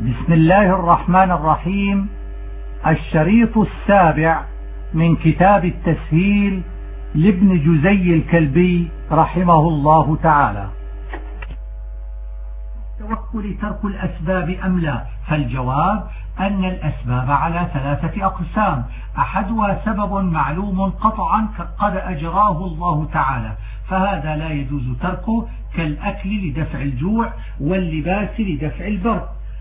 بسم الله الرحمن الرحيم. الشريط السابع من كتاب التسهيل لابن جزي الكلبي رحمه الله تعالى. التوكل ترك الأسباب أم لا؟ فالجواب أن الأسباب على ثلاثة أقسام، أحدها سبب معلوم قطعا قد أجراه الله تعالى فهذا لا يجوز تركه كالأكل لدفع الجوع واللباس لدفع البرد،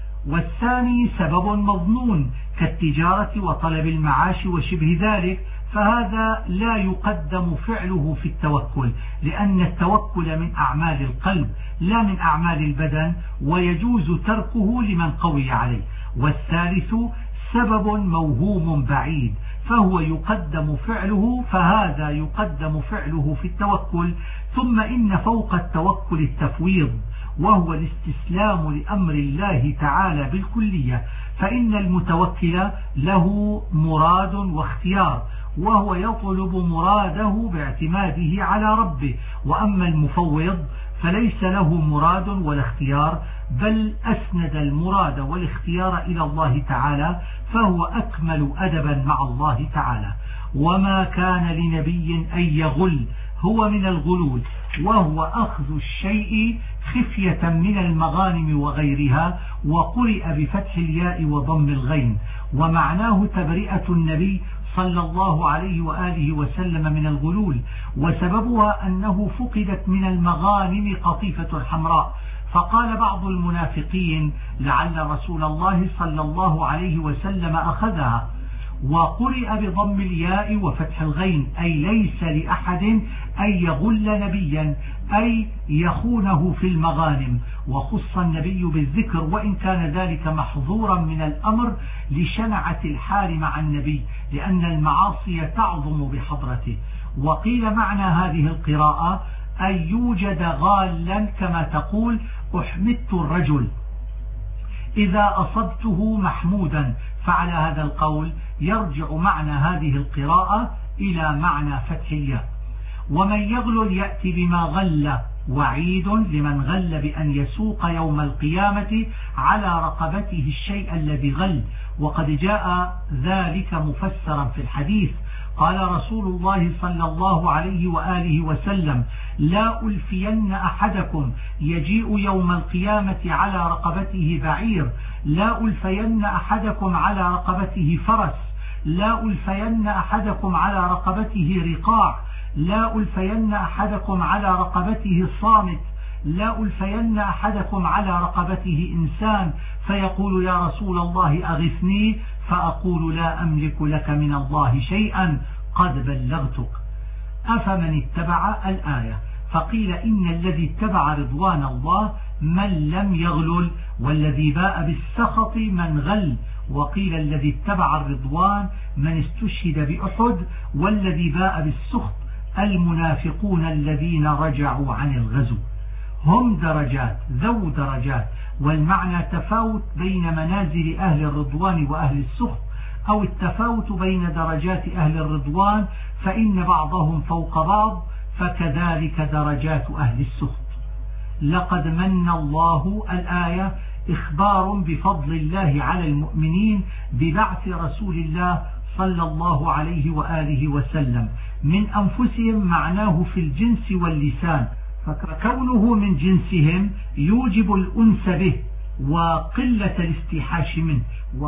والثاني سبب مظنون كالتجارة وطلب المعاش وشبه ذلك فهذا لا يقدم فعله في التوكل لأن التوكل من أعمال القلب لا من أعمال البدن ويجوز تركه لمن قوي عليه، والثالث سبب موهوم بعيد فهو يقدم فعله فهذا يقدم فعله في التوكل. ثم إن فوق التوكل التفويض وهو الاستسلام لأمر الله تعالى بالكلية، فإن المتوكل له مراد واختيار وهو يطلب مراده باعتماده على ربه، وأما المفوض فليس له مراد ولا اختيار بل أسند المراد والاختيار إلى الله تعالى فهو أكمل أدبا مع الله تعالى. وما كان لنبي أن يغل هو من الغلول وهو أخذ الشيء خفية من المغانم وغيرها، وقرئ بفتح الياء وضم الغين، ومعناه تبرئة النبي صلى الله عليه وآله وسلم من الغلول، وسببها أنه فقدت من المغانم قطيفة حمراء، فقال بعض المنافقين لعل رسول الله صلى الله عليه وسلم أخذها، وقرئ بضم الياء وفتح الغين أي ليس لأحد أن يغل نبيا أي يخونه في المغانم، وخص النبي بالذكر وإن كان ذلك محظورا من الأمر لشنعة الحال مع النبي لأن المعاصي تعظم بحضرته. وقيل معنى هذه القراءة أن يوجد غالا كما تقول أحمدت الرجل إذا أصبته محمودا، فعلى هذا القول يرجع معنى هذه القراءة إلى معنى فتح الياء. ومن يغلل يأتي بما غل وعيد لمن غل بأن يسوق يوم القيامة على رقبته الشيء الذي غل، وقد جاء ذلك مفسرا في الحديث. قال رسول الله صلى الله عليه وآله وسلم لا ألفين أحدكم يجيء يوم القيامة على رقبته بعير، لا ألفين أحدكم على رقبته فرس، لا ألفين أحدكم على رقبته رقاع، لا ألفين أحدكم على رقبته صامت، لا ألفين أحدكم على رقبته إنسان، فيقول يا رسول الله أغثني، فأقول لا أملك لك من الله شيئا قد بلغتك. أفمن اتبع الآية، فقيل إن الذي اتبع رضوان الله من لم يغلل، والذي باء بالسخط من غل، وقيل الذي اتبع الرضوان من استشهد بأحد، والذي باء بالسخط المنافقون الذين رجعوا عن الغزو. هم درجات ذو درجات، والمعنى تفاوت بين منازل أهل الرضوان وأهل السخط، أو التفاوت بين درجات أهل الرضوان فإن بعضهم فوق بعض، فكذلك درجات أهل السخط. لقد من الله الآية إخبار بفضل الله على المؤمنين ببعث رسول الله صلى الله عليه وآله وسلم من أنفسهم، معناه في الجنس واللسان، فكونه من جنسهم يوجب الأنس به وقلة الاستيحاش منه،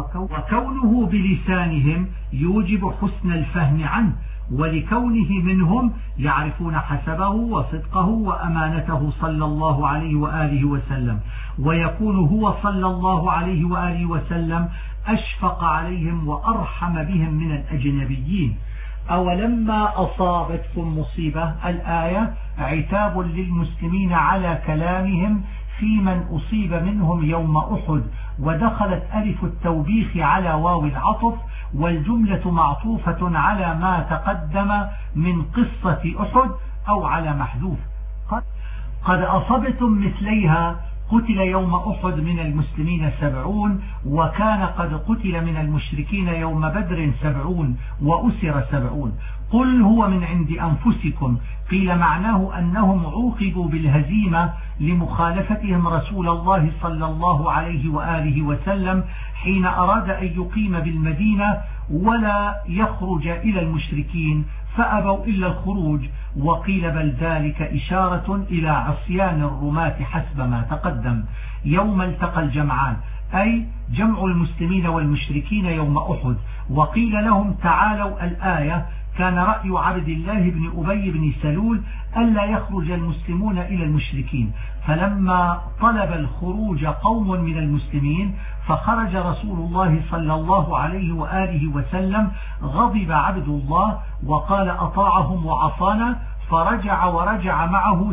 وكونه بلسانهم يوجب حسن الفهم عنه، ولكونه منهم يعرفون حسبه وصدقه وأمانته صلى الله عليه وآله وسلم، ويكون هو صلى الله عليه وآله وسلم أشفق عليهم وأرحم بهم من الأجنبيين. أولما أصابتكم مصيبة الآية عتاب للمسلمين على كلامهم في من أصيب منهم يوم أحد، ودخلت ألف التوبيخ على واو العطف، والجملة معطوفة على ما تقدم من قصة أحد أو على محذوف. قد أصبتم مثليها قتل يوم أحد من المسلمين 70 وكان قد قتل من المشركين يوم بدر 70 وأسر 70. قل هو من عند أنفسكم. قيل معناه أنهم عوقبوا بالهزيمة لمخالفتهم رسول الله صلى الله عليه وآله وسلم حين أراد أن يقيم بالمدينة ولا يخرج إلى المشركين فأبوا إلا الخروج. وقيل بل ذلك إشارة إلى عصيان الرماة حسب ما تقدم. يوم التقى الجمعان أي جمع المسلمين والمشركين يوم أحد. وقيل لهم تعالوا الآية. كان رأي عبد الله بن أبي بن سلول ألا يخرج المسلمون إلى المشركين، فلما طلب الخروج قوم من المسلمين فخرج رسول الله صلى الله عليه وآله وسلم غضب عبد الله وقال أطاعهم وعصانا، فرجع ورجع معه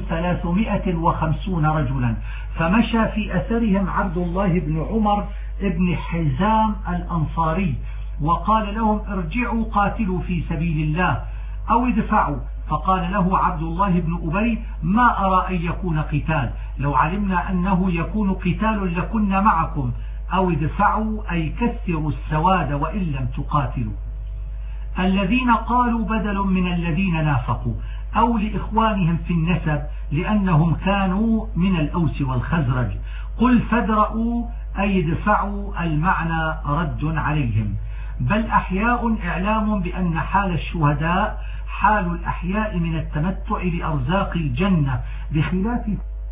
350 رجلا، فمشى في أثرهم عبد الله بن عمر بن حزام الأنصاري وقال لهم ارجعوا قاتلوا في سبيل الله أو ادفعوا. فقال له عبد الله بن أبي ما أرى أن يكون قتال، لو علمنا أنه يكون قتال لكنا معكم، أو ادفعوا أي كثروا السواد وإن لم تقاتلوا. الذين قالوا بدل من الذين نافقوا أو لإخوانهم في النسب لأنهم كانوا من الأوس والخزرج. قل فادرؤوا أي ادفعوا المعنى رد عليهم. بل أحياء إعلام بأن حال الشهداء حال الأحياء من التمتع بأرزاق الجنة بخلاف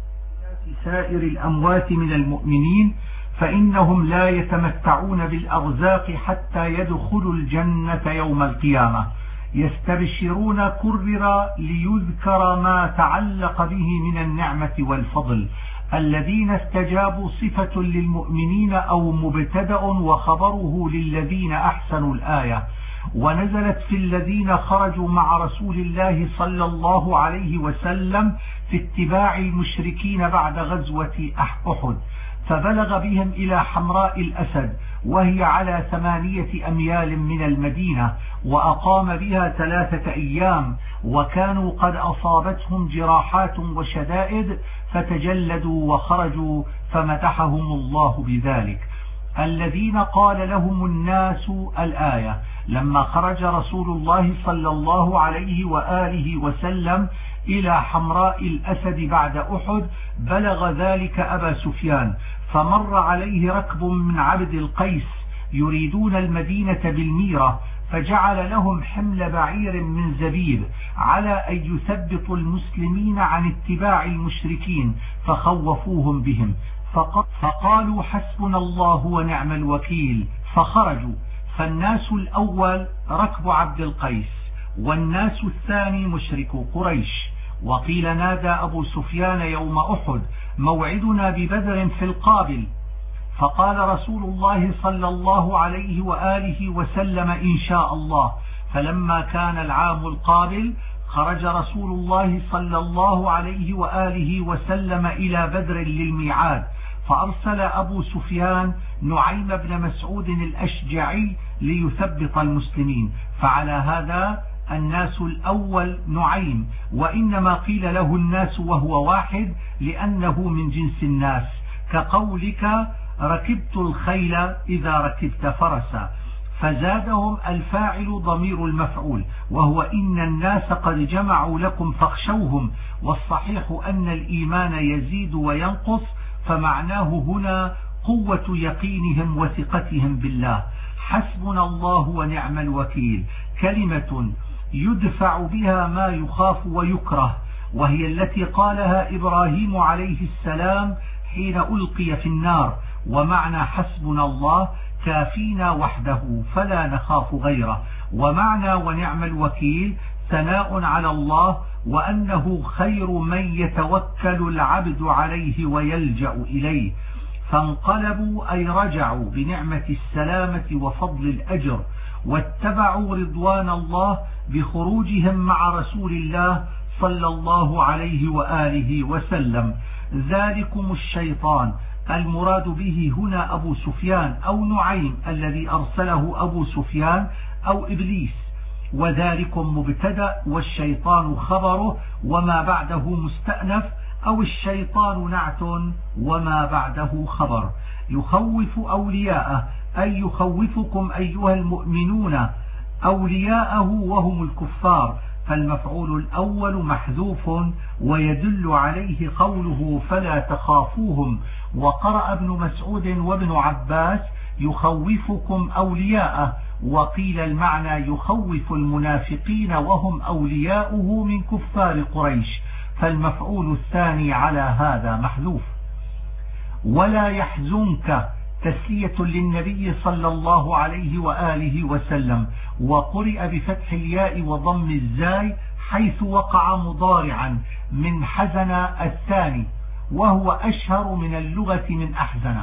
سائر الأموات من المؤمنين، فإنهم لا يتمتعون بالأرزاق حتى يدخلوا الجنة يوم القيامة. يستبشرون كرر ليذكر ما تعلق به من النعمة والفضل. الذين استجابوا صفة للمؤمنين أو مبتدأ وخبره للذين أحسنوا الآية. ونزلت في الذين خرجوا مع رسول الله صلى الله عليه وسلم في اتباع المشركين بعد غزوة أحد، فبلغ بهم إلى حمراء الأسد وهي على 8 أميال من المدينة، وأقام بها 3 أيام، وكانوا قد أصابتهم جراحات وشدائد فتجلدوا وخرجوا فمدحهم الله بذلك. الذين قال لهم الناس الآية. لما خرج رسول الله صلى الله عليه وآله وسلم إلى حمراء الأسد بعد أحد بلغ ذلك أبا سفيان، فمر عليه ركب من عبد القيس يريدون المدينة بالميرة، فجعل لهم حمل بعير من زبيب على أن يثبطوا المسلمين عن اتباع المشركين، فخوفوهم بهم فقالوا حسبنا الله ونعم الوكيل، فخرجوا. فالناس الأول ركب عبد القيس، والناس الثاني مشرك قريش. وقيل نادى أبو سفيان يوم أحد موعدنا ببدر في القابل، فقال رسول الله صلى الله عليه وآله وسلم إن شاء الله. فلما كان العام القابل خرج رسول الله صلى الله عليه وآله وسلم إلى بدر للميعاد، فأرسل أبو سفيان نعيم بن مسعود الأشجعي ليثبط المسلمين، فعلى هذا الناس الأول نعيم، وإنما قيل له الناس وهو واحد لأنه من جنس الناس، كقولك ركبت الخيل إذا ركبت فرسا. فزادهم الفاعل ضمير المفعول، وهو إن الناس قد جمعوا لكم فاخشوهم، والصحيح أن الإيمان يزيد وينقص، فمعناه هنا قوة يقينهم وثقتهم بالله. حسبنا الله ونعم الوكيل كلمة يدفع بها ما يخاف ويكره، وهي التي قالها إبراهيم عليه السلام حين ألقي في النار، ومعنى حسبنا الله كافينا وحده فلا نخاف غيره. ومعنى ونعم الوكيل ثناء على الله، وأنه خير من يتوكل العبد عليه ويلجأ إليه. فانقلبوا أي رجعوا بنعمة السلامة وفضل الأجر، واتبعوا رضوان الله بخروجهم مع رسول الله صلى الله عليه وآله وسلم. ذلكم الشيطان، المراد به هنا أبو سفيان أو نعيم الذي أرسله أبو سفيان أو إبليس، وذلكم مبتدأ والشيطان خبره وما بعده مستأنف، أو الشيطان نعت وما بعده خبر. يخوف أولياءه أي يخوفكم أيها المؤمنون أولياءه وهم الكفار، فالمفعول الأول محذوف ويدل عليه قوله فلا تخافوهم. وقرأ ابن مسعود وابن عباس يخوفكم أولياءه، وقيل المعنى يخوف المنافقين وهم أولياؤه من كفار قريش، فالمفعول الثاني على هذا محذوف. ولا يحزنك تسلية للنبي صلى الله عليه وآله وسلم، وقرئ بفتح الياء وضم الزاي حيث وقع مضارعا من حزن الثاني، وهو أشهر من اللغة من أحزن.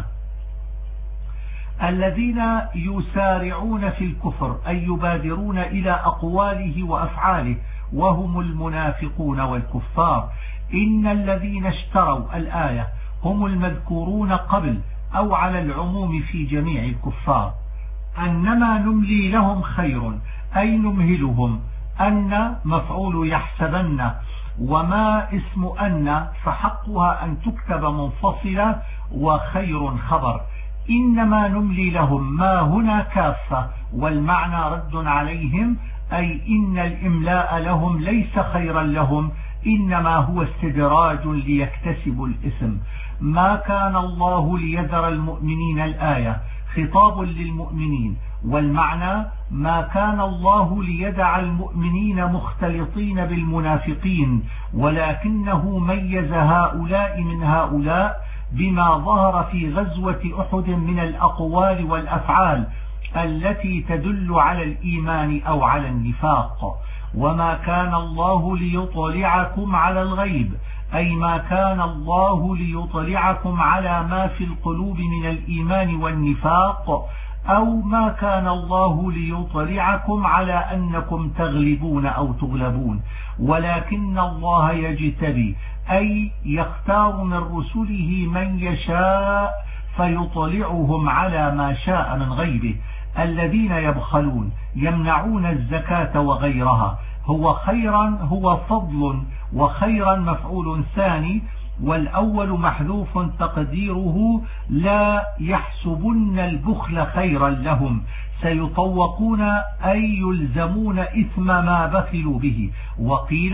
الذين يسارعون في الكفر أي يبادرون إلى أقواله وأفعاله وهم المنافقون والكفار. إن الذين اشتروا الآية هم المذكورون قبل أو على العموم في جميع الكفار. أنما نملي لهم خير أي نمهلهم. أن مفعول يحسبن، وما اسم أن فحقها أن تكتب منفصلة، وخير خبر. إنما نملي لهم ما هنا كافة، والمعنى رد عليهم، أي إن الإملاء لهم ليس خيرا لهم، إنما هو استدراج ليكتسبوا الإثم. ما كان الله ليذر المؤمنين الآية خطاب للمؤمنين، والمعنى ما كان الله ليدع المؤمنين مختلطين بالمنافقين، ولكنه ميز هؤلاء من هؤلاء بما ظهر في غزوة أحد من الأقوال والأفعال التي تدل على الإيمان أو على النفاق. وما كان الله ليطلعكم على الغيب أي ما كان الله ليطلعكم على ما في القلوب من الإيمان والنفاق، أو ما كان الله ليطلعكم على أنكم تغلبون أو تغلبون، ولكن الله يجتبي أي يختار من رسله من يشاء فيطلعهم على ما شاء من غيبه. الذين يبخلون يمنعون الزكاة وغيرها، هو خيرا هو فضل، وخيرا مفعول ثاني، والأول محذوف تقديره لا يحسبن البخل خيرا لهم، سيطوقون أي يلزمون إثم ما بخلوا به. وقيل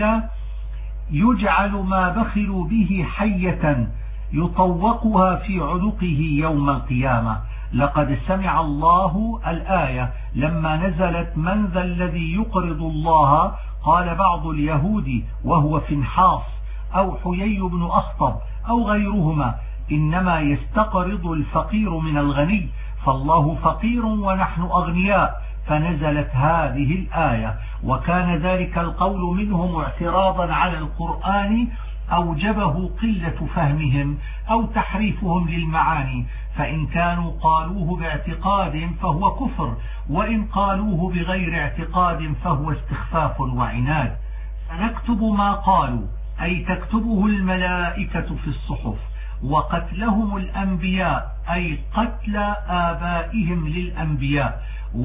يجعل ما بخلوا به حية يطوقها في عنقه يوم القيامة. لقد سمع الله الآية لما نزلت من ذا الذي يقرض الله، قال بعض اليهود وهو فنحاص أو حيي بن أخطب أو غيرهما إنما يستقرض الفقير من الغني، فالله فقير ونحن أغنياء، فنزلت هذه الآية. وكان ذلك القول منهم اعتراضا على القرآن أوجبه قلة فهمهم أو تحريفهم للمعاني، فإن كانوا قالوه باعتقاد فهو كفر، وإن قالوه بغير اعتقاد فهو استخفاف وعناد. سنكتب ما قالوا أي تكتبه الملائكة في الصحف. وقتلهم الأنبياء أي قتل آبائهم للأنبياء،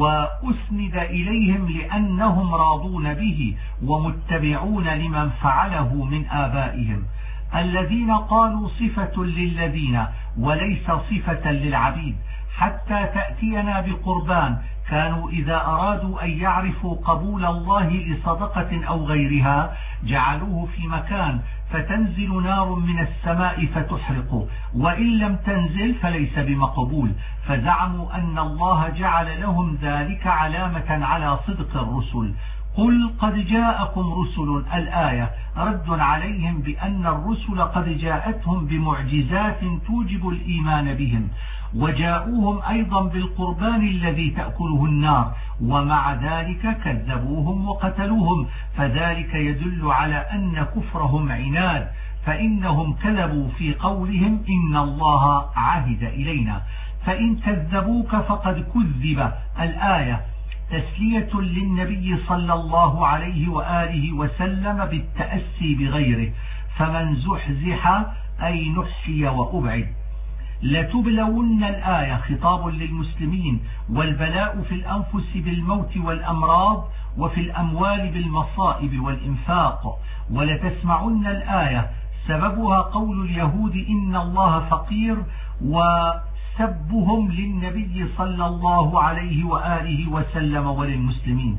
وأسند إليهم لأنهم راضون به ومتبعون لمن فعله من آبائهم. الذين قالوا صفة للذين وليس صفة للعبيد حتى تأتينا بقربان، كانوا إذا أرادوا أن يعرفوا قبول الله لصدقة أو غيرها جعلوه في مكان فتنزل نار من السماء فتحرقه، وإن لم تنزل فليس بمقبول، فزعموا أن الله جعل لهم ذلك علامة على صدق الرسل. قل قد جاءكم رسل الآية رد عليهم بأن الرسل قد جاءتهم بمعجزات توجب الإيمان بهم، وجاءوهم أيضا بالقربان الذي تأكله النار، ومع ذلك كذبوهم وقتلوهم، فذلك يدل على أن كفرهم عناد، فإنهم كذبوا في قولهم إن الله عهد إلينا. فإن كذبوك فقد كذب الآية تسلية للنبي صلى الله عليه وآله وسلم بالتأسي بغيره، فمن زحزح أي نحشي وأبعد. لتبلون الآية خطاب للمسلمين، والبلاء في الأنفس بالموت والأمراض، وفي الأموال بالمصائب والإنفاق. ولتسمعن الآية سببها قول اليهود إن الله فقير، وسبهم للنبي صلى الله عليه وآله وسلم وللمسلمين: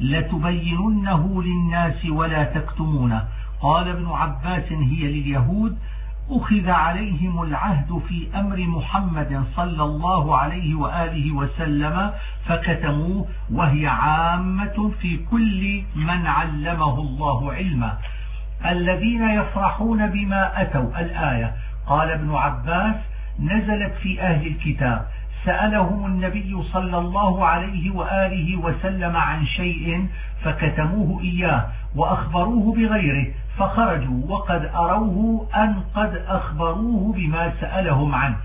لتبيننه للناس ولا تكتمونه. قال ابن عباس: هي لليهود أخذ عليهم العهد في أمر محمد صلى الله عليه وآله وسلم فكتموه، وهي عامة في كل من علمه الله علما. الذين يفرحون بما أتوا. الآية. قال ابن عباس: نزلت في أهل الكتاب، سألهم النبي صلى الله عليه وآله وسلم عن شيء فكتموه إياه وأخبروه بغيره، فخرجوا وقد أروه أن قد أخبروه بما سألهم عنه،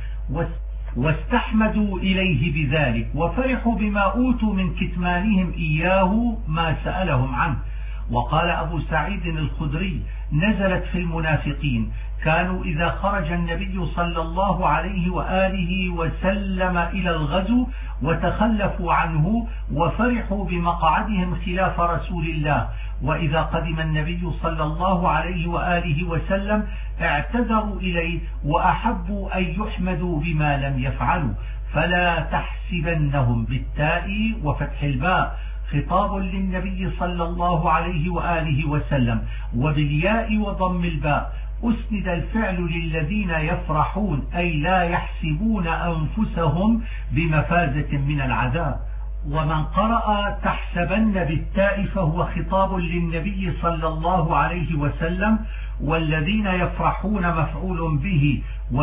واستحمدوا إليه بذلك، وفرحوا بما أوتوا من كتمانهم إياه ما سألهم عنه. وقال أبو سعيد الخدري: نزلت في المنافقين، كانوا إذا خرج النبي صلى الله عليه وآله وسلم إلى الغزو وتخلفوا عنه وفرحوا بمقعدهم خلاف رسول الله، وإذا قدم النبي صلى الله عليه وآله وسلم اعتذروا إليه وأحبوا أن يحمدوا بما لم يفعلوا. فلا تحسبنهم بالتاء وفتح الباء خطاب للنبي صلى الله عليه وآله وسلم، وبالياء وضم الباء أسند الفعل للذين يفرحون، أي لا يحسبون أنفسهم بمفازة من العذاب. ومن قرأ تحسبن بالتاء فهو خطاب للنبي صلى الله عليه وسلم، والذين يفرحون مفعول به،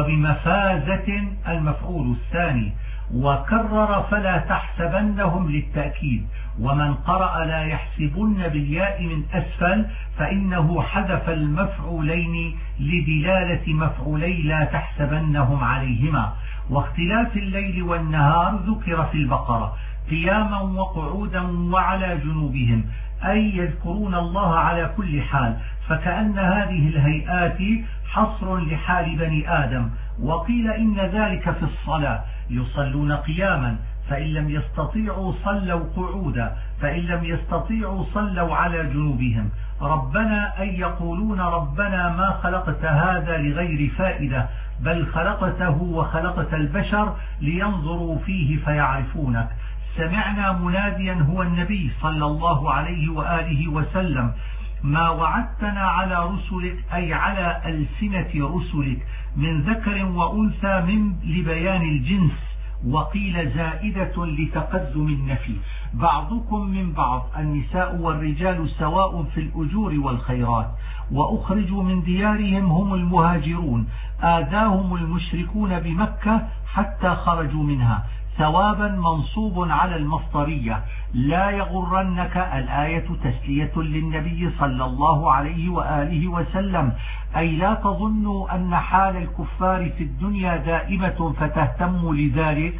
وبمفازة المفعول الثاني. وكرر فلا تحسبنهم للتأكيد. ومن قرأ لا يحسبن بالياء من أسفل فإنه حذف المفعولين لدلالة مفعولي لا تحسبنهم عليهما. واختلاف الليل والنهار ذكر في البقرة قياما وقعودا وعلى جنوبهم، أي يذكرون الله على كل حال، فكأن هذه الهيئات حصر لحال بني آدم. وقيل إن ذلك في الصلاة، يصلون قياما، فإن لم يستطيعوا صلوا قعودا، فإن لم يستطيعوا صلوا على جنوبهم. ربنا أي يقولون ربنا ما خلقت هذا لغير فائدة، بل خلقته وخلقت البشر لينظروا فيه فيعرفونك. سمعنا مناديا هو النبي صلى الله عليه وآله وسلم: ما وعدتنا على رسلك، أي على ألسنة رسلك، من ذكر وأنثى من لبيان الجنس. وقيل زائدة لتقدم النفي، بعضكم من بعض، النساء والرجال سواء في الأجور والخيرات. وأخرجوا من ديارهم هم المهاجرون، آذاهم المشركون بمكة حتى خرجوا منها، ثوابا منصوب على المصدرية. لا يغرنك، الآية تسلية للنبي صلى الله عليه وآله وسلم، أي لا تظنوا أن حال الكفار في الدنيا دائمة فتهتم لذلك.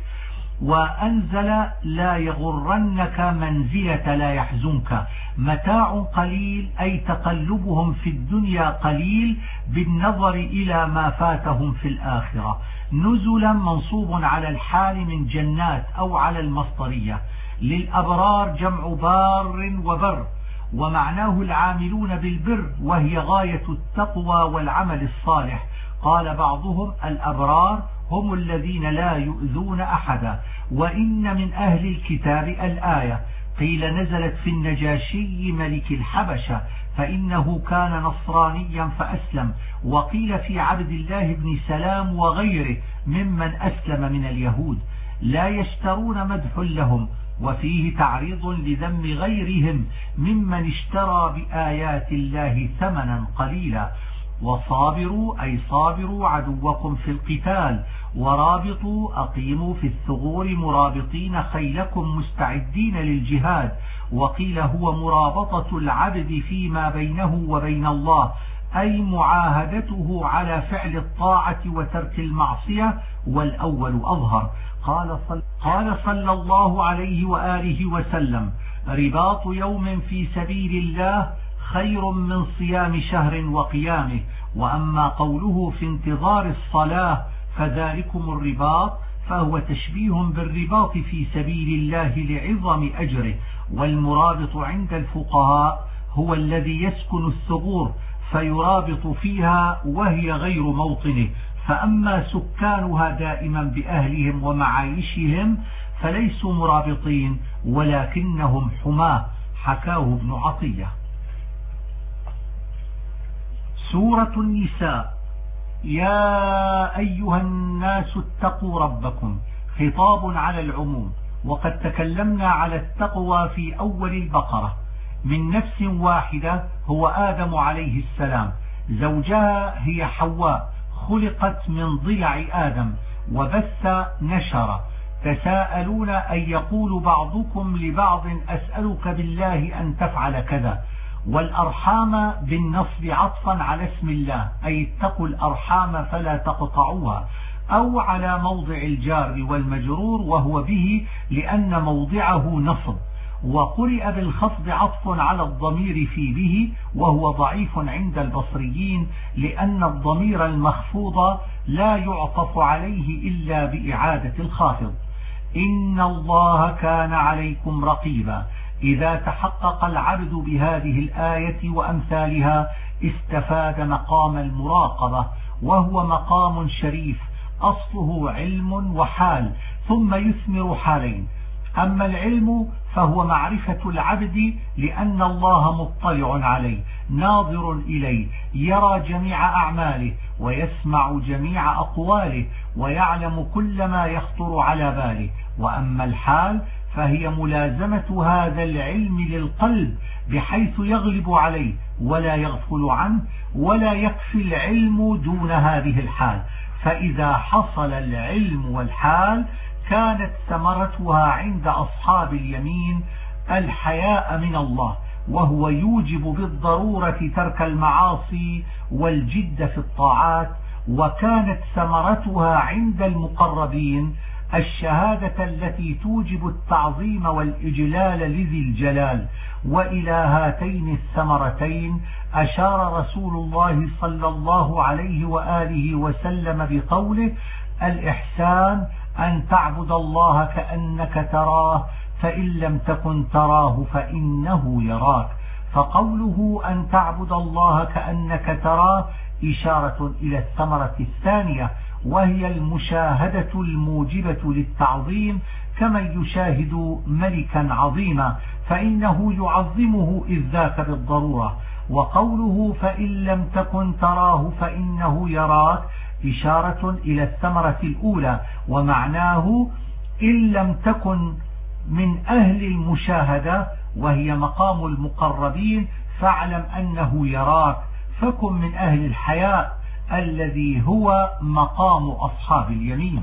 وأنزل لا يغرنك منزلة لا يحزنك، متاع قليل، أي تقلبهم في الدنيا قليل بالنظر إلى ما فاتهم في الآخرة. نزلا منصوب على الحال من جنات أو على المصدرية. للأبرار جمع بار وبر، ومعناه العاملون بالبر، وهي غاية التقوى والعمل الصالح. قال بعضهم الأبرار هم الذين لا يؤذون أحدا. وإن من أهل الكتاب الآية قيل نزلت في النجاشي ملك الحبشة، فإنه كان نصرانيا فأسلم. وقيل في عبد الله بن سلام وغيره ممن أسلم من اليهود. لا يشترون مدح لهم، وفيه تعريض لذم غيرهم ممن اشترى بآيات الله ثمنا قليلا. وصابروا أي صابروا عدوكم في القتال، ورابطوا أقيموا في الثغور مرابطين خيلكم مستعدين للجهاد. وقيل هو مرابطة العبد فيما بينه وبين الله، أي معاهدته على فعل الطاعة وترك المعصية، والأول أظهر. قال صلى الله عليه وآله وسلم: رباط يوم في سبيل الله خير من صيام شهر وقيامه. وأما قوله في انتظار الصلاة فذلكم الرباط، فهو تشبيه بالرباط في سبيل الله لعظم أجره. والمرابط عند الفقهاء هو الذي يسكن الثغور، فيرابط فيها وهي غير موطنه، فأما سكانها دائما بأهلهم ومعايشهم فليسوا مرابطين ولكنهم حماة، حكاه ابن عطية. سورة النساء. يا أيها الناس اتقوا ربكم، خطاب على العموم، وقد تكلمنا على التقوى في أول البقرة. من نفس واحدة هو آدم عليه السلام، زوجها هي حواء، خلقت من ضلع آدم، وبث نشر. تساءلون أن يقول بعضكم لبعض أسألك بالله أن تفعل كذا، والأرحام بالنصب عطفا على اسم الله، أي اتقوا الأرحام فلا تقطعوها، أو على موضع الجار والمجرور وهو به لأن موضعه نصب. وقرئ بالخفض عطف على الضمير في به، وهو ضعيف عند البصريين لأن الضمير المخفوض لا يعطف عليه إلا بإعادة الخافض. إن الله كان عليكم رقيبا. إذا تحقق العبد بهذه الآية وأمثالها استفاد مقام المراقبة، وهو مقام شريف أصله علم وحال، ثم يثمر حالين. أما العلم فهو معرفة العبد لأن الله مطلع عليه ناظر إليه، يرى جميع أعماله ويسمع جميع أقواله ويعلم كل ما يخطر على باله. وأما الحال فهي ملازمة هذا العلم للقلب بحيث يغلب عليه ولا يغفل عنه، ولا يكفي العلم دون هذه الحال. فإذا حصل العلم والحال كانت ثمرتها عند أصحاب اليمين الحياء من الله، وهو يوجب بالضرورة ترك المعاصي والجد في الطاعات. وكانت ثمرتها عند المقربين الشهادة التي توجب التعظيم والإجلال لذي الجلال. وإلى هاتين الثمرتين أشار رسول الله صلى الله عليه وآله وسلم بقوله: الإحسان أن تعبد الله كأنك تراه فإن لم تكن تراه فإنه يراك. فقوله أن تعبد الله كأنك تراه إشارة إلى الثمرة الثانية، وهي المشاهدة الموجبة للتعظيم، كمن يشاهد ملكا عظيما فإنه يعظمه إذ ذاك بالضرورة. وقوله فإن لم تكن تراه فإنه يراك إشارة إلى الثمرة الأولى، ومعناه إن لم تكن من أهل المشاهدة وهي مقام المقربين فاعلم أنه يراك، فكن من أهل الحياء الذي هو مقام أصحاب اليمين.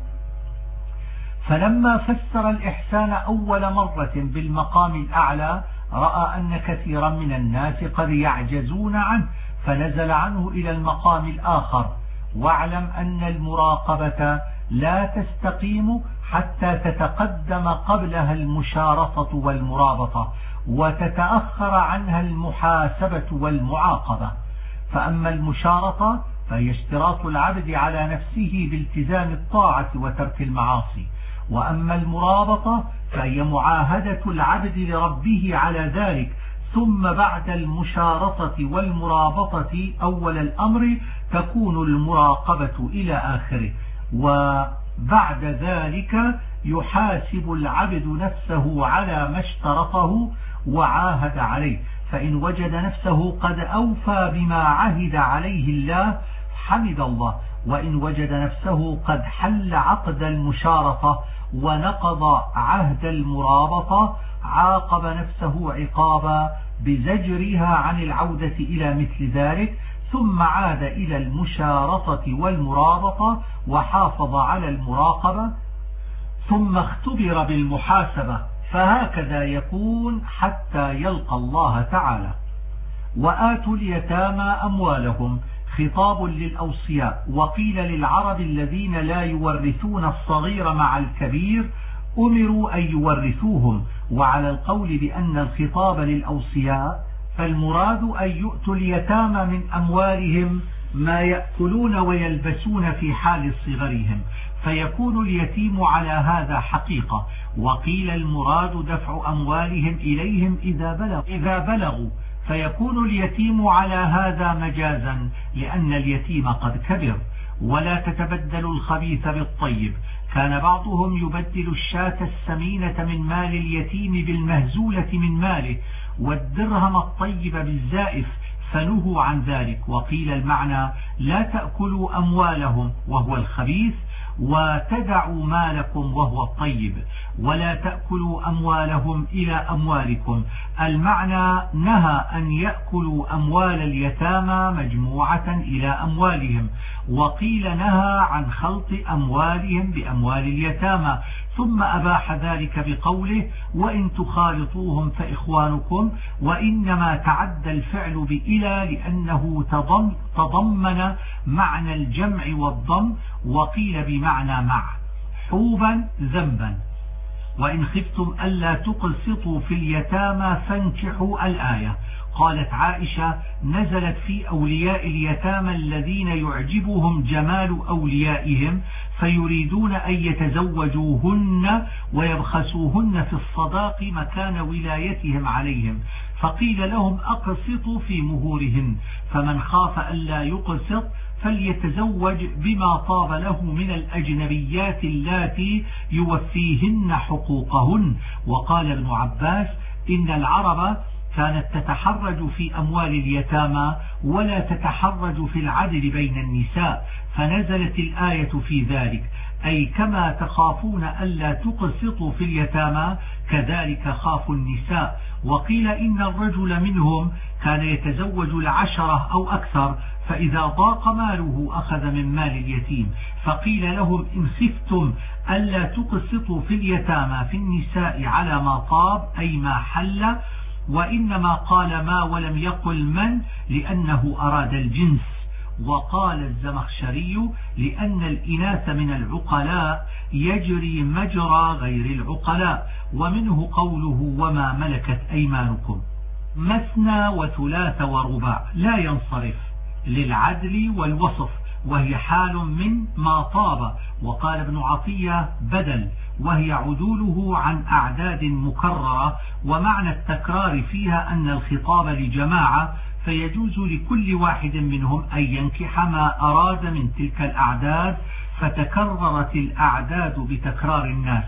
فلما فسر الإحسان أول مرة بالمقام الأعلى رأى أن كثيرا من الناس قد يعجزون عنه، فنزل عنه إلى المقام الآخر. واعلم أن المراقبة لا تستقيم حتى تتقدم قبلها المشارطة والمرابطة، وتتأخر عنها المحاسبة والمعاقبة. فأما المشارطة فهي اشتراط العبد على نفسه بالتزام الطاعة وترك المعاصي، وأما المرابطة فهي معاهدة العبد لربه على ذلك. ثم بعد المشارطة والمرابطة أول الأمر تكون المراقبة إلى آخره، وبعد ذلك يحاسب العبد نفسه على ما اشترطه وعاهد عليه. فإن وجد نفسه قد أوفى بما عهد عليه الله حمد الله، وإن وجد نفسه قد حل عقد المشارطة ونقض عهد المرابطة عاقب نفسه عقابا بزجرها عن العودة إلى مثل ذلك، ثم عاد إلى المشارطة والمرابطة وحافظ على المراقبة، ثم اختبر بالمحاسبة، فهكذا يكون حتى يلقى الله تعالى. وآتوا اليتامى أموالهم، خطاب للأوصياء. وقيل للعرب الذين لا يورثون الصغير مع الكبير أمروا أن يورثوهم. وعلى القول بأن الخطاب للأوصياء فالمراد أن يؤتوا اليتامى من أموالهم ما يأكلون ويلبسون في حال صغرهم، فيكون اليتيم على هذا حقيقة. وقيل المراد دفع أموالهم إليهم إذا بلغوا، فيكون اليتيم على هذا مجازا لأن اليتيم قد كبر. ولا تتبدل الخبيث بالطيب. كان بعضهم يبدل الشاة السمينة من مال اليتيم بالمهزولة من ماله والدرهم الطيب بالزائف، فنهوا عن ذلك. وقيل المعنى لا تأكلوا أموالهم وهو الخبيث وتدعوا مالكم وهو الطيب. ولا تأكلوا أموالهم إلى أموالكم، المعنى نهى أن يأكلوا أموال اليتامى مجموعة إلى أموالهم. وقيل نهى عن خلط أموالهم بأموال اليتامى، ثم أباح ذلك بقوله وإن تخالطوهم فإخوانكم. وإنما تعدى الفعل بإلى لأنه تضمن معنى الجمع والضم، وقيل بمعنى مع. حوبا ذنبا. وإن خفتم ألا تقسطوا في اليتامى فانكحوا الآية. قالت عائشة نزلت في أولياء اليتامى الذين يعجبهم جمال أوليائهم فيريدون أن يتزوجوهن ويبخسوهن في الصداق مكان ولايتهم عليهم، فقيل لهم أقسطوا في مهورهن، فمن خاف ألا يقسط فليتزوج بما طاب له من الأجنبيات اللاتي يوفيهن حقوقهن. وقال ابن عباس إن العرب كانت تتحرج في أموال اليتامى ولا تتحرج في العدل بين النساء، فنزلت الآية في ذلك، أي كما تخافون ألا تقسطوا في اليتامى كذلك خافوا النساء. وقيل إن الرجل منهم كان يتزوج 10 أو أكثر، فإذا ضاق ماله أخذ من مال اليتيم. فقيل لهم إن خفتم ألا تقسطوا في اليتامى في النساء على ما طاب أي ما حل، وإنما قال ما ولم يقل من لأنه أراد الجنس. وقال الزمخشري لأن الإناث من العقلاء يجري مجرى غير العقلاء، ومنه قوله وما ملكت أيمانكم. مثنى وثلاث ورباع لا ينصرف للعدل والوصف، وهي حال من ما طاب. وقال ابن عطية بدل، وهي عدوله عن أعداد مكررة، ومعنى التكرار فيها أن الخطاب لجماعة، فيجوز لكل واحد منهم أن ينكح ما أراد من تلك الأعداد، فتكررت الأعداد بتكرار الناس.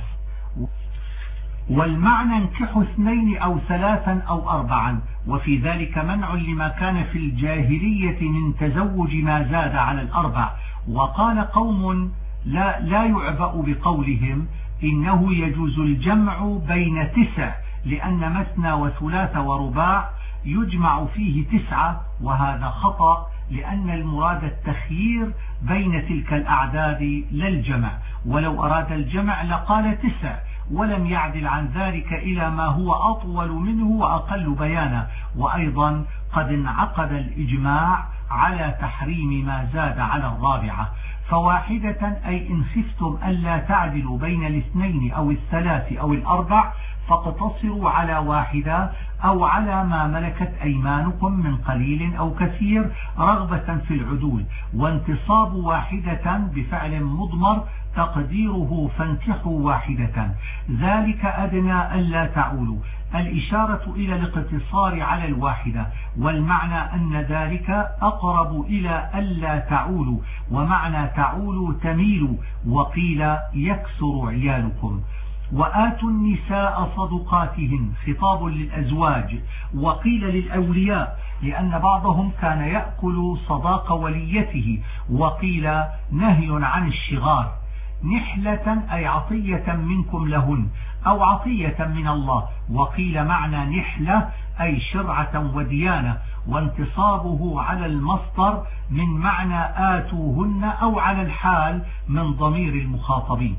والمعنى انكحوا 2 أو 3 أو 4، وفي ذلك منع لما كان في الجاهلية من تزوج ما زاد على 4. وقال قوم لا يعبأ بقولهم إنه يجوز الجمع بين 9، لأن مثنى وثلاث ورباع يجمع فيه 9، وهذا خطأ، لأن المراد التخيير بين تلك الأعداد لا الجمع، ولو أراد الجمع لقال 9، ولم يعدل عن ذلك إلى ما هو أطول منه وأقل بيانا. وأيضا قد انعقد الإجماع على تحريم ما زاد على 4. فواحدة أي إن خفتم ألا تعدلوا بين 2 أو 3 أو 4 فاقتصروا على 1 أو على ما ملكت أيمانكم من قليل أو كثير رغبة في العدول. وانتصاب 1 بفعل مضمر تقديره فانكحوا 1، ذلك أدنى ألا تعولوا، الإشارة إلى الاقتصار على 1، والمعنى أن ذلك أقرب إلى ألا تعولوا، ومعنى تعولوا تميلوا، وقيل يكسر عيالكم. وآتوا النساء صدقاتهن خطاب للأزواج، وقيل للأولياء لأن بعضهم كان يأكل صداق وليته، وقيل نهي عن الشغار. نحلة أي عطية منكم لهن أو عطية من الله، وقيل معنى نحلة أي شرعة وديانة، وانتصابه على المصدر من معنى آتوهن أو على الحال من ضمير المخاطبين.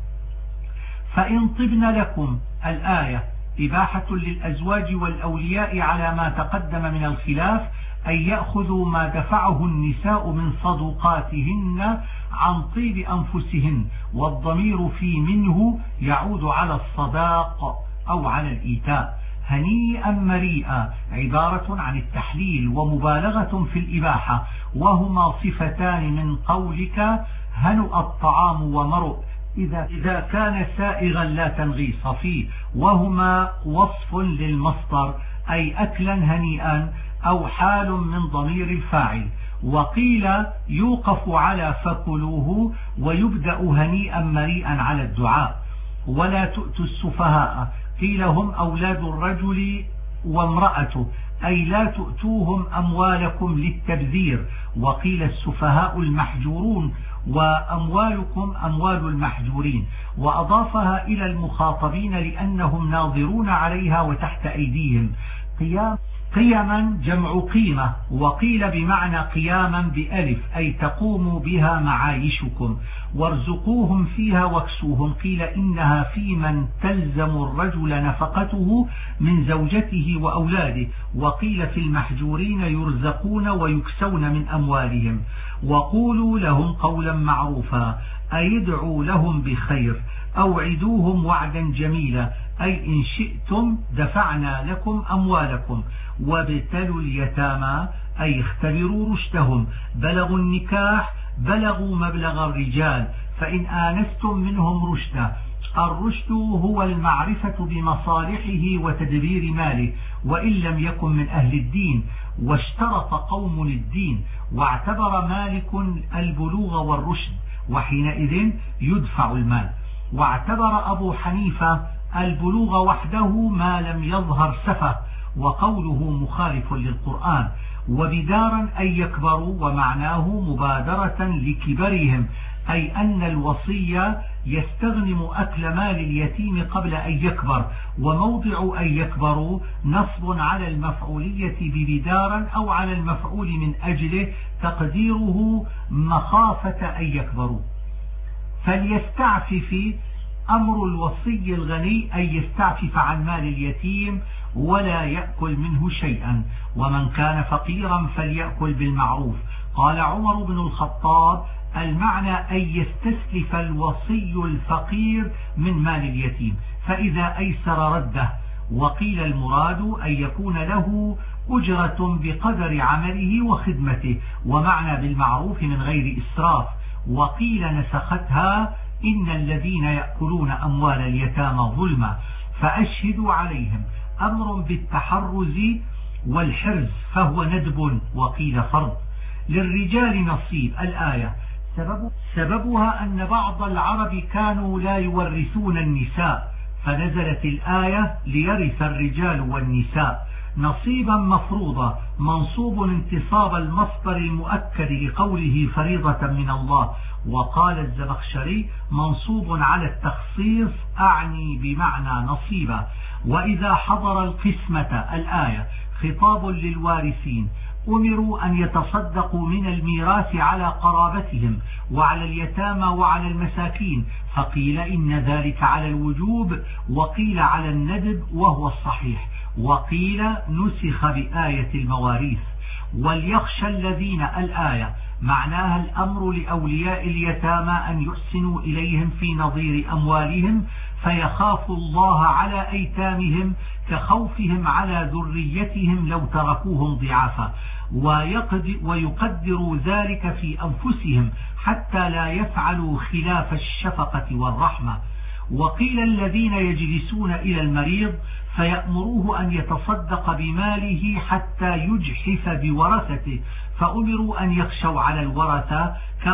فإن طبن لكم الآية إباحة للأزواج والأولياء على ما تقدم من الخلاف أن يأخذوا ما دفعه النساء من صدقاتهن عن طيب أنفسهن، والضمير في منه يعود على الصداق أو على الإيتاء. هنيئا مريئا عبارة عن التحليل ومبالغة في الإباحة، وهما صفتان من قولك هنؤ الطعام ومرؤ، إذا كان سائغا لا تنغيص فيه، وهما وصف للمصدر أي أكلا هنيئا أو حال من ضمير الفاعل. وقيل يوقف على فكلوه ويبدأ هنيئا مريئا على الدعاء. ولا تؤتوا السفهاء، قيل هم أولاد الرجل وامرأته، أي لا تؤتوهم أموالكم للتبذير. وقيل السفهاء المحجورون، وأموالكم أموال المحجورين، وأضافها إلى المخاطبين لأنهم ناظرون عليها وتحت أيديهم. قيما جمع قيمة، وقيل بمعنى قياما بألف أي تقوم بها معايشكم. وارزقوهم فيها واكسوهم، قيل إنها في من تلزم الرجل نفقته من زوجته وأولاده. وقيل في المحجورين يرزقون ويكسون من أموالهم. وقولوا لهم قولا معروفا أي ادعوا لهم بخير، أوعدوهم وعدا جميلا أي إن شئتم دفعنا لكم أموالكم. وابتلوا اليتامى أي اختبروا رشدهم، بلغوا النكاح بلغوا مبلغ الرجال، فإن آنستم منهم رشدا. الرشد هو المعرفة بمصالحه وتدبير ماله، وإن لم يكن من أهل الدين. واشترط قوم الدين، واعتبر مالك البلوغ والرشد، وحينئذ يدفع المال. واعتبر أبو حنيفة البلوغ وحده ما لم يظهر سفه، وقوله مخالف للقرآن. وبدارا أي يكبروا، ومعناه مبادرة لكبرهم، أي أن الوصية يستغنم أكل مال اليتيم قبل أن يكبر. وموضع أن يكبروا نصب على المفعولية ببدارا أو على المفعول من أجله، تقديره مخافة أن يكبروا. فليستعفف أمر الوصي الغني أن يستعفف عن مال اليتيم ولا يأكل منه شيئا، ومن كان فقيرا فليأكل بالمعروف. قال عمر بن الخطاب المعنى أن يستسلف الوصي الفقير من مال اليتيم، فإذا أيسر رده. وقيل المراد أن يكون له أجرة بقدر عمله وخدمته، ومعنى بالمعروف من غير إسراف. وقيل نسختها إن الذين يأكلون أموال اليتامى ظلما فأشهدوا عليهم، أمر بالتحرز والحرز فهو ندب، وقيل فرض. للرجال نصيب الآية سببها أن بعض العرب كانوا لا يورثون النساء، فنزلت الآية ليرث الرجال والنساء. نصيبا مفروضا منصوب انتصاب المصدر المؤكد لقوله فريضة من الله. وقال الزمخشري منصوب على التخصيص أعني بمعنى نصيبا. وإذا حضر القسمة الآية خطاب للوارثين، أمروا أن يتصدقوا من الميراث على قرابتهم وعلى اليتامى وعلى المساكين، فقيل إن ذلك على الوجوب، وقيل على الندب وهو الصحيح، وقيل نسخ بآية المواريث. وليخشى الذين الآية معناها الأمر لأولياء اليتامى أن يحسنوا إليهم في نظير أموالهم، فيخافوا الله على أيتامهم كخوفهم على ذريتهم لو تركوهم ضعافا، ويقدروا ذلك في أنفسهم حتى لا يفعلوا خلاف الشفقة والرحمة. وقيل الذين يجلسون إلى المريض فيأمروه أن يتصدق بماله حتى يجحف بورثته، فأمروا أن يخشوا على الورثة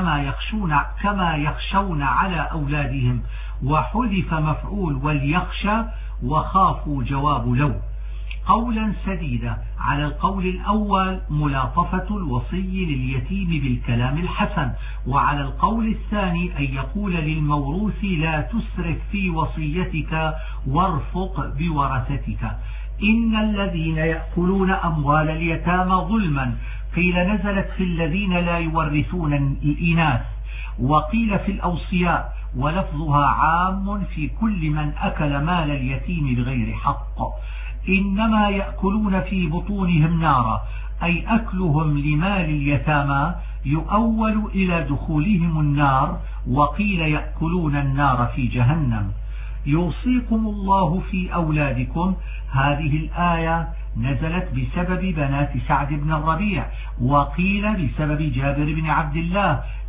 كما يخشون على أولادهم. وحذف مفعول وليخشى، وخافوا جواب لو. قولا سديدا على القول الأول ملاطفة الوصي لليتيم بالكلام الحسن، وعلى القول الثاني أن يقول للموروث لا تسرف في وصيتك وارفق بورثتك. إن الذين يأكلون أموال اليتامى ظلما، قيل نزلت في الذين لا يورثون الإناث، وقيل في الأوصياء، ولفظها عام في كل من أكل مال اليتيم بغير حق. إنما يأكلون في بطونهم نارا، أي أكلهم لمال اليتامى يؤول إلى دخولهم النار، وقيل يأكلون النار في جهنم. يوصيكم الله في أولادكم، هذه الآية نزلت بسبب بنات سعد بن الربيع، وقيل بسبب جابر بن عبد الله،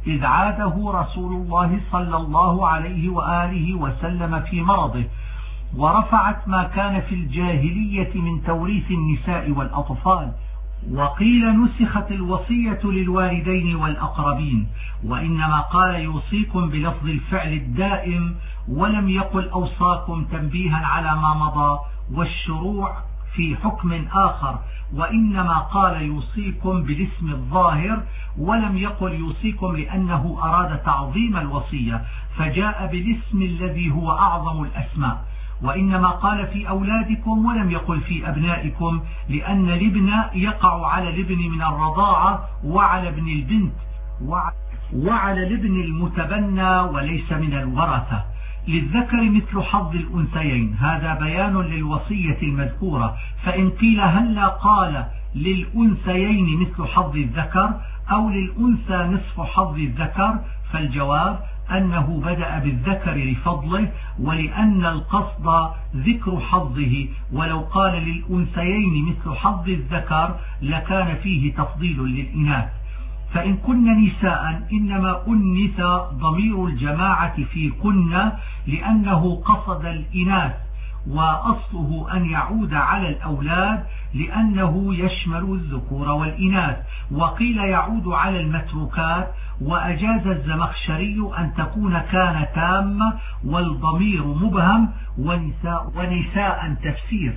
إذ عاده رسول الله صلى الله عليه وآله وسلم في مرضه، ورفعت ما كان في الجاهلية من توريث النساء والأطفال. وقيل نسخت الوصية للوالدين والأقربين، وإنما قال يوصيكم بلفظ الفعل الدائم، ولم يقل أوصاكم تنبيها على ما مضى والشروع في حكم آخر، وإنما قال يوصيكم بالاسم الظاهر، ولم يقل يوصيكم لأنه أراد تعظيم الوصية فجاء بالاسم الذي هو أعظم الأسماء. وإنما قال في أولادكم ولم يقل في أبنائكم، لأن الابن يقع على الابن من الرضاعة وعلى ابن البنت وعلى الابن المتبنى وليس من الورثة. للذكر مثل حظ الأنثيين، هذا بيان للوصية المذكورة. فإن قيل هلا قال للأنثيين مثل حظ الذكر أو للأنثى نصف حظ الذكر، فالجواب أنه بدأ بالذكر لفضله ولأن القصد ذكر حظه، ولو قال للأنثيين مثل حظ الذكر لكان فيه تفضيل للإناث. فإن كن نساء إنما أنث ضمير الجماعة في كن لأنه قصد الإناث، وأصله أن يعود على الأولاد لأنه يشمل الذكور والإناث. وقيل يعود على المتروكات، وأجاز الزمخشري أن تكون كان تامة والضمير مبهم، ونساء تفسير.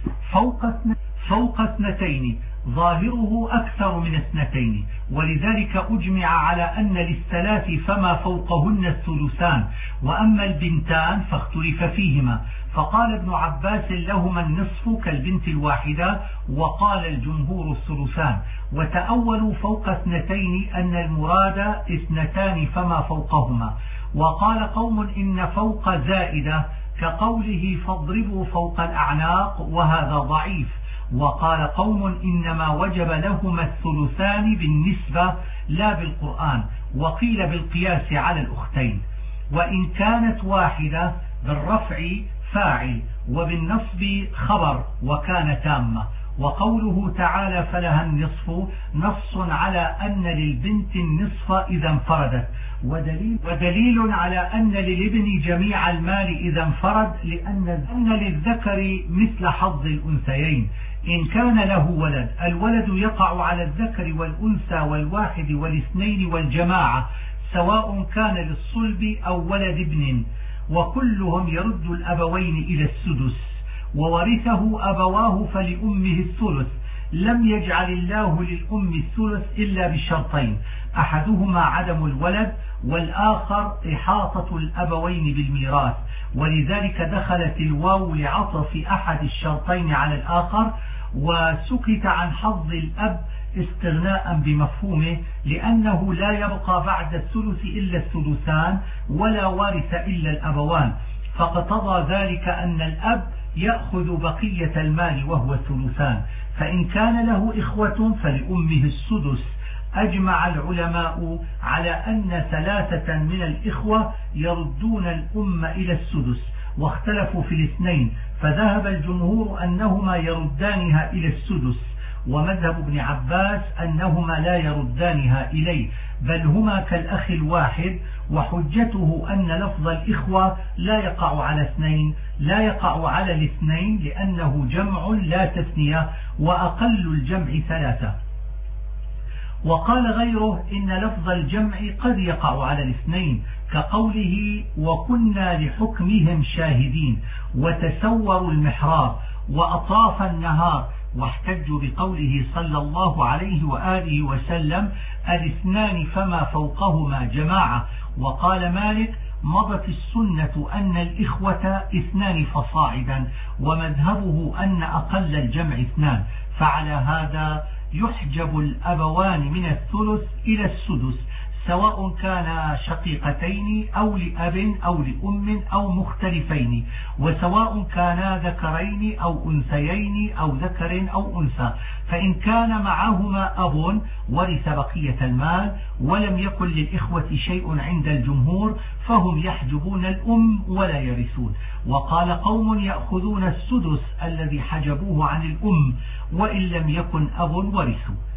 فوق اثنتين ظاهره أكثر من اثنتين، ولذلك أجمع على أن للثلاث فما فوقهن الثلثان، وأما البنتان فاختلف فيهما، فقال ابن عباس لهما النصف كالبنت الواحدة، وقال الجمهور الثلثان. وتأولوا فوق اثنتين أن المراد اثنتان فما فوقهما. وقال قوم إن فوق زائدة كقوله فاضربوا فوق الأعناق، وهذا ضعيف. وقال قوم إنما وجب لهما الثلثان بالنسبة لا بالقرآن، وقيل بالقياس على الأختين. وإن كانت واحدة بالرفع فاعل وبالنصب خبر وكان تامة. وقوله تعالى فلها النصف نص على أن للبنت النصف إذا انفردت، ودليل على أن للابن جميع المال إذا انفرد، لأن للذكر مثل حظ الأنثيين. إن كان له ولد، الولد يقع على الذكر والأنثى والواحد والاثنين والجماعة، سواء كان للصلب أو ولد ابن، وكلهم يرد الأبوين إلى السدس، وورثه أبواه فلأمه الثلث. لم يجعل الله للأم الثلث إلا بشرطين، أحدهما عدم الولد، والآخر إحاطة الأبوين بالميراث، ولذلك دخلت الواو لعطف أحد الشرطين على الآخر، وسكت عن حظ الأب استغناء بمفهومه، لأنه لا يبقى بعد الثلث إلا الثلثان ولا وارث إلا الأبوان، فاقتضى ذلك أن الأب يأخذ بقية المال وهو الثلثان. فإن كان له إخوة فلأمه السدس. أجمع العلماء على أن 3 من الإخوة يردون الأم إلى السدس، واختلفوا في الاثنين، فذهب الجمهور أنهما يردانها إلى السدس، ومذهب ابن عباس أنهما لا يردانها إليه، بل هما كالأخ الواحد. وحجته أن لفظ الإخوة لا يقع على 2، لا يقع على الاثنين، لأنه جمع لا تثنية، وأقل الجمع 3. وقال غيره إن لفظ الجمع قد يقع على الاثنين، كقوله وكنا لحكمهم شاهدين، وتسوروا المحراب، وأطراف النهار، واحتجوا بقوله صلى الله عليه وآله وسلم 2 فما فوقهما جماعة. وقال مالك مضت السنة أن الإخوة 2 فصاعدا، ومذهبه أن أقل الجمع 2، فعلى هذا يحجب الأبوان من الثلث إلى السدس، سواء كانا شقيقتين أو لأب أو لأم أو مختلفين، وسواء كانا ذكرين أو أنثيين أو ذكر أو أنثى. فإن كان معهما أب ورث بقية المال، ولم يكن للإخوة شيء عند الجمهور، فهم يحجبون الأم ولا يرثون. وقال قوم يأخذون السدس الذي حجبوه عن الأم، وإن لم يكن أب ورثوا.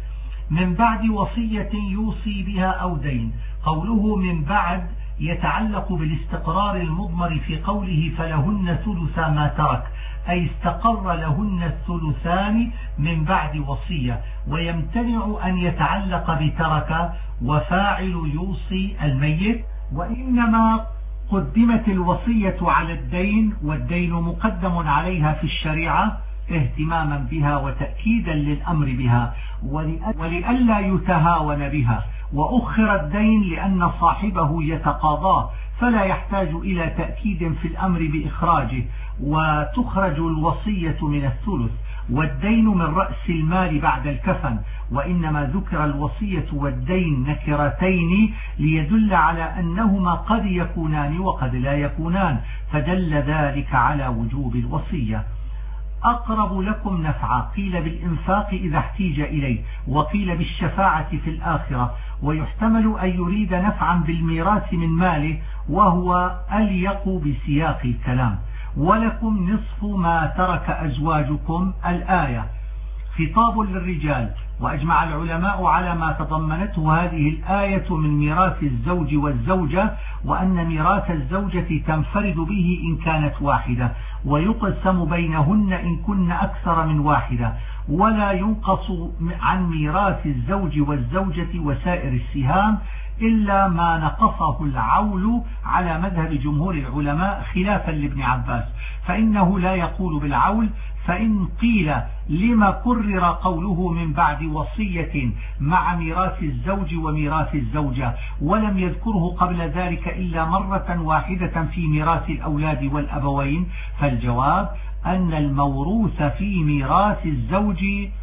من بعد وصية يوصي بها أو دين. قوله من بعد يتعلق بالاستقرار المضمر في قوله فلهن ثلث ما ترك، أي استقر لهن الثلثان من بعد وصية، ويمتنع أن يتعلق بترك وفاعل يوصي الميت، وإنما قدمت الوصية على الدين، والدين مقدم عليها في الشريعة اهتماما بها وتأكيدا للأمر بها ولئلا يتهاون بها، وأخر الدين لأن صاحبه يتقاضاه فلا يحتاج إلى تأكيد في الأمر بإخراجه، وتخرج الوصية من الثلث، والدين من رأس المال بعد الكفن، وإنما ذكر الوصية والدين نكرتين ليدل على أنهما قد يكونان وقد لا يكونان، فدل ذلك على وجوب الوصية. أقرب لكم نفعا قيل بالإنفاق إذا احتيج إليه، وقيل بالشفاعة في الآخرة، ويحتمل أن يريد نفعا بالميراث من ماله، وهو أليق بسياق الكلام. ولكم نصف ما ترك أزواجكم الآية خطاب للرجال، وأجمع العلماء على ما تضمنته هذه الآية من ميراث الزوج والزوجة، وأن ميراث الزوجة تنفرد به إن كانت واحدة، ويقسم بينهن إن كن أكثر من واحدة، ولا ينقص عن ميراث الزوج والزوجة وسائر السهام إلا ما نقصه العول على مذهب جمهور العلماء خلافا لابن عباس، فإنه لا يقول بالعول. فإن قيل لما كرر قوله من بعد وصية مع ميراث الزوج وميراث الزوجة ولم يذكره قبل ذلك إلا مرة واحدة في ميراث الأولاد والأبوين، فالجواب أن الموروث في ميراث الزوج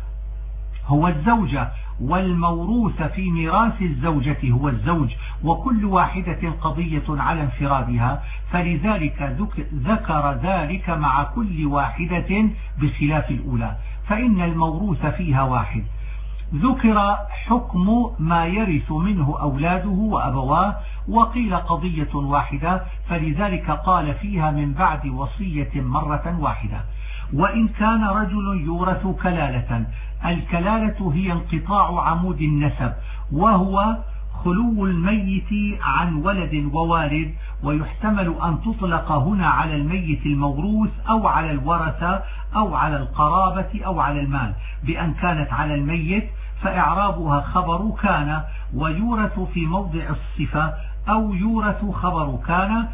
هو الزوجة، والموروث في ميراث الزوجة هو الزوج، وكل واحدة قضية على انفرادها، فلذلك ذكر ذلك مع كل واحدة بخلاف الأولى، فإن الموروث فيها واحد. ذكر حكم ما يرث منه أولاده وأبواه، وقيل قضية واحدة، فلذلك قال فيها من بعد وصية مرة واحدة. وإن كان رجل يورث كلالة، الكلالة هي انقطاع عمود النسب، وهو خلو الميت عن ولد ووالد، ويحتمل أن تطلق هنا على الميت الموروث أو على الورثة أو على القرابة أو على المال، بأن كانت على الميت فإعرابها خبر كان، ويورث في موضع الصفة، أو يورث خبر كان،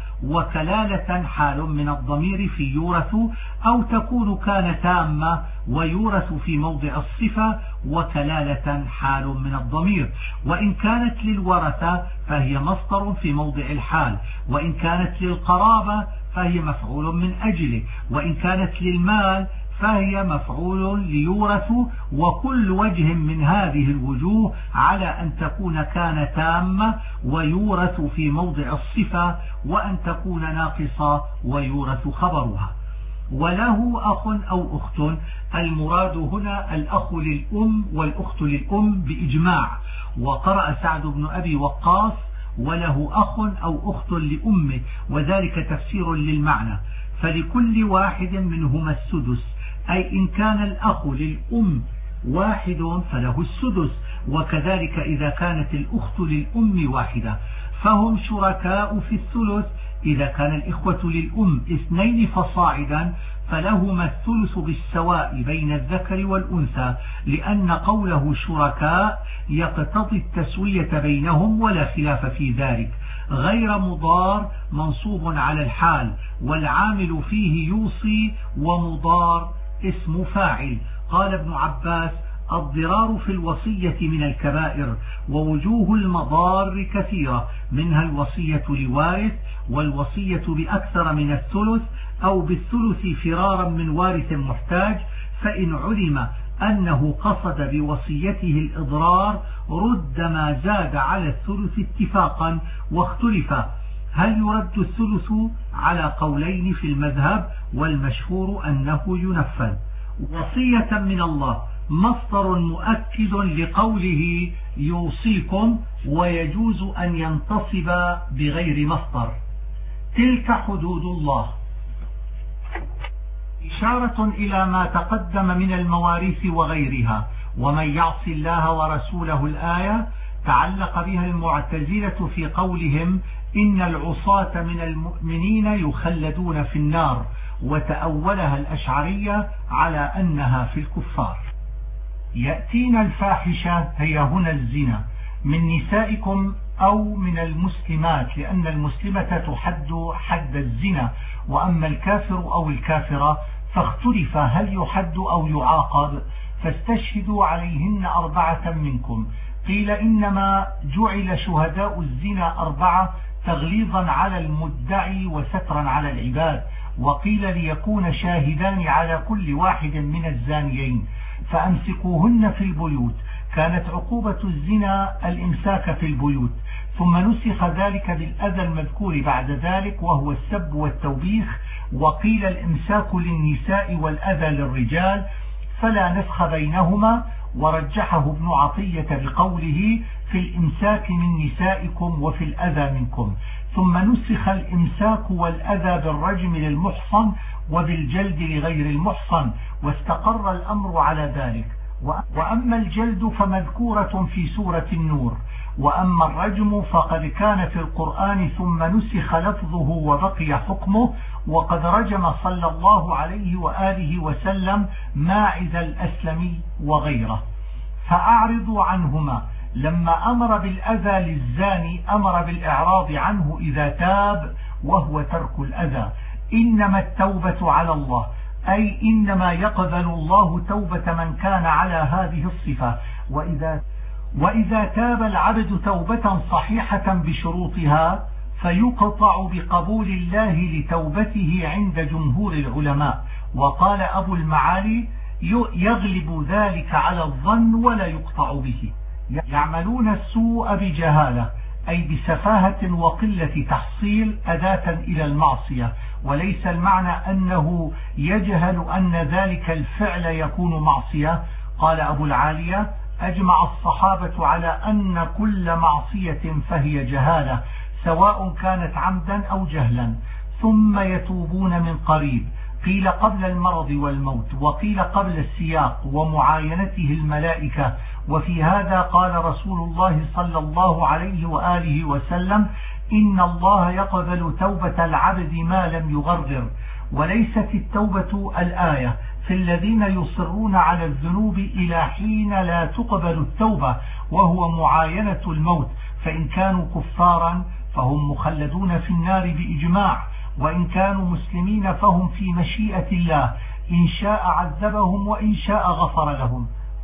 وكلالة حال من الضمير في يورث، أو تكون كان تامة ويورث في موضع الصفة، وكلالة حال من الضمير. وإن كانت للورثة فهي مصدر في موضع الحال، وإن كانت للقرابة فهي مفعول من أجله، وإن كانت للمال فهي مفعول ليورث، وكل وجه من هذه الوجوه على أن تكون كان تامة ويورث في موضع الصفة، وأن تكون ناقصة ويورث خبرها. وله أخ أو أخت، المراد هنا الأخ للأم والأخت للأم بإجماع، وقرأ سعد بن أبي وقاص وله أخ أو أخت لأمه، وذلك تفسير للمعنى، فلكل واحد منهما السدس، أي إن كان الأخ للأم واحد فله السدس، وكذلك إذا كانت الأخت للأم واحدة، فهم شركاء في الثلث. إذا كان الإخوة للأم 2 فصاعدا فلهما الثلث بالسواء بين الذكر والأنثى، لأن قوله شركاء يقتضي التسوية بينهم ولا خلاف في ذلك، غير مضار منصوب على الحال، والعامل فيه يوصي، ومضار اسم فاعل. قال ابن عباس: الضرار في الوصية من الكبائر، ووجوه المضار كثيرة، منها الوصية لوارث، والوصية بأكثر من الثلث أو بالثلث فرارا من وارث محتاج، فإن علم أنه قصد بوصيته الإضرار رد ما زاد على الثلث اتفاقا، واختلف هل يرد الثلث على قولين في المذهب، والمشهور أنه ينفذ. وصية من الله مصدر مؤكد لقوله يوصيكم، ويجوز أن ينتصب بغير مصدر. تلك حدود الله، إشارة إلى ما تقدم من المواريث وغيرها، ومن يعص الله ورسوله الآية تعلق بها المعتزلة في قولهم إن العصاة من المؤمنين يخلدون في النار، وتأولها الأشعرية على أنها في الكفار. يأتينا الفاحشة هي هنا الزنا من نسائكم أو من المسلمات، لأن المسلمة تحد حد الزنا، وأما الكافر أو الكافرة فاختلف هل يحد أو يعاقب، فاستشهدوا عليهن 4 منكم. قيل إنما جعل شهداء الزنا 4 تغليظا على المدعي وسترا على العباد، وقيل ليكون شاهدان على كل واحد من الزانيين، فأمسكوهن في البيوت. كانت عقوبة الزنا الإمساك في البيوت، ثم نسخ ذلك بالأذى المذكور بعد ذلك وهو السب والتوبيخ، وقيل الإمساك للنساء والأذى للرجال، فلا نسخ بينهما. ورجحه ابن عطية بقوله في الإمساك من نسائكم وفي الأذى منكم. ثم نسخ الإمساك والأذى بالرجم للمحصن وبالجلد لغير المحصن، واستقر الأمر على ذلك. وأما الجلد فمذكورة في سورة النور، وأما الرجم فقد كان في القرآن ثم نسخ لفظه وبقي حكمه، وقد رجم صلى الله عليه وآله وسلم ماعز الأسلمي وغيره. فأعرضوا عنهما. لما أمر بالأذى للزاني أمر بالإعراض عنه إذا تاب، وهو ترك الأذى. إنما التوبة على الله، أي إنما يقبل الله توبة من كان على هذه الصفة. وإذا تاب العبد توبة صحيحة بشروطها فيقطع بقبول الله لتوبته عند جمهور العلماء. وقال أبو المعالي يغلب ذلك على الظن ولا يقطع به. يعملون السوء بجهالة، أي بسفاهة وقلة تحصيل أداة إلى المعصية، وليس المعنى أنه يجهل أن ذلك الفعل يكون معصية. قال أبو العالية أجمع الصحابة على أن كل معصية فهي جهالة، سواء كانت عمدا أو جهلا، ثم يتوبون من قريب. قيل قبل المرض والموت، وقيل قبل السياق ومعاينته الملائكة. وفي هذا قال رسول الله صلى الله عليه وآله وسلم إن الله يقبل توبة العبد ما لم يغرر. وليست التوبة الآية في الذين يصرون على الذنوب إلى حين لا تقبل التوبة، وهو معاينة الموت، فإن كانوا كفارا فهم مخلدون في النار بإجماع، وإن كانوا مسلمين فهم في مشيئة الله، إن شاء عذبهم وإن شاء غفر لهم.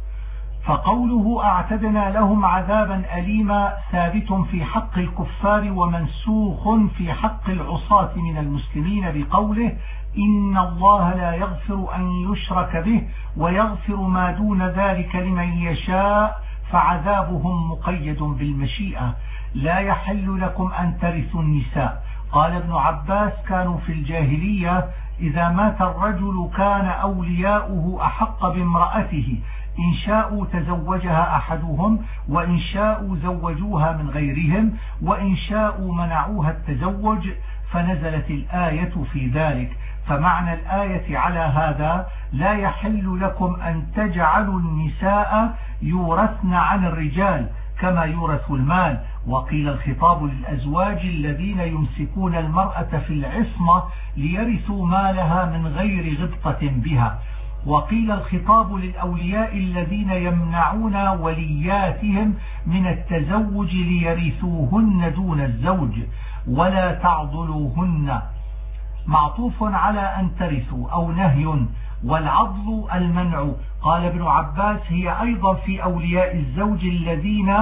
فقوله أعتدنا لهم عذابا أليما ثابت في حق الكفار ومنسوخ في حق العصاة من المسلمين بقوله إن الله لا يغفر أن يشرك به ويغفر ما دون ذلك لمن يشاء، فعذابهم مقيد بالمشيئة. لا يحل لكم أن ترثوا النساء. قال ابن عباس كانوا في الجاهلية إذا مات الرجل كان أولياؤه أحق بامرأته، إن شاءوا تزوجها أحدهم، وإن شاءوا زوجوها من غيرهم، وإن شاءوا منعوها التزوج، فنزلت الآية في ذلك. فمعنى الآية على هذا لا يحل لكم أن تجعلوا النساء يورثن عن الرجال كما يورث المال. وقيل الخطاب للأزواج الذين يمسكون المرأة في العصمة ليرثوا مالها من غير غبطة بها. وقيل الخطاب للأولياء الذين يمنعون ولياتهم من التزوج ليرثوهن دون الزوج. ولا تعضلوهن معطوف على أن ترثوا أو نهي، والعضل المنع. قال ابن عباس هي أيضا في أولياء الزوج الذين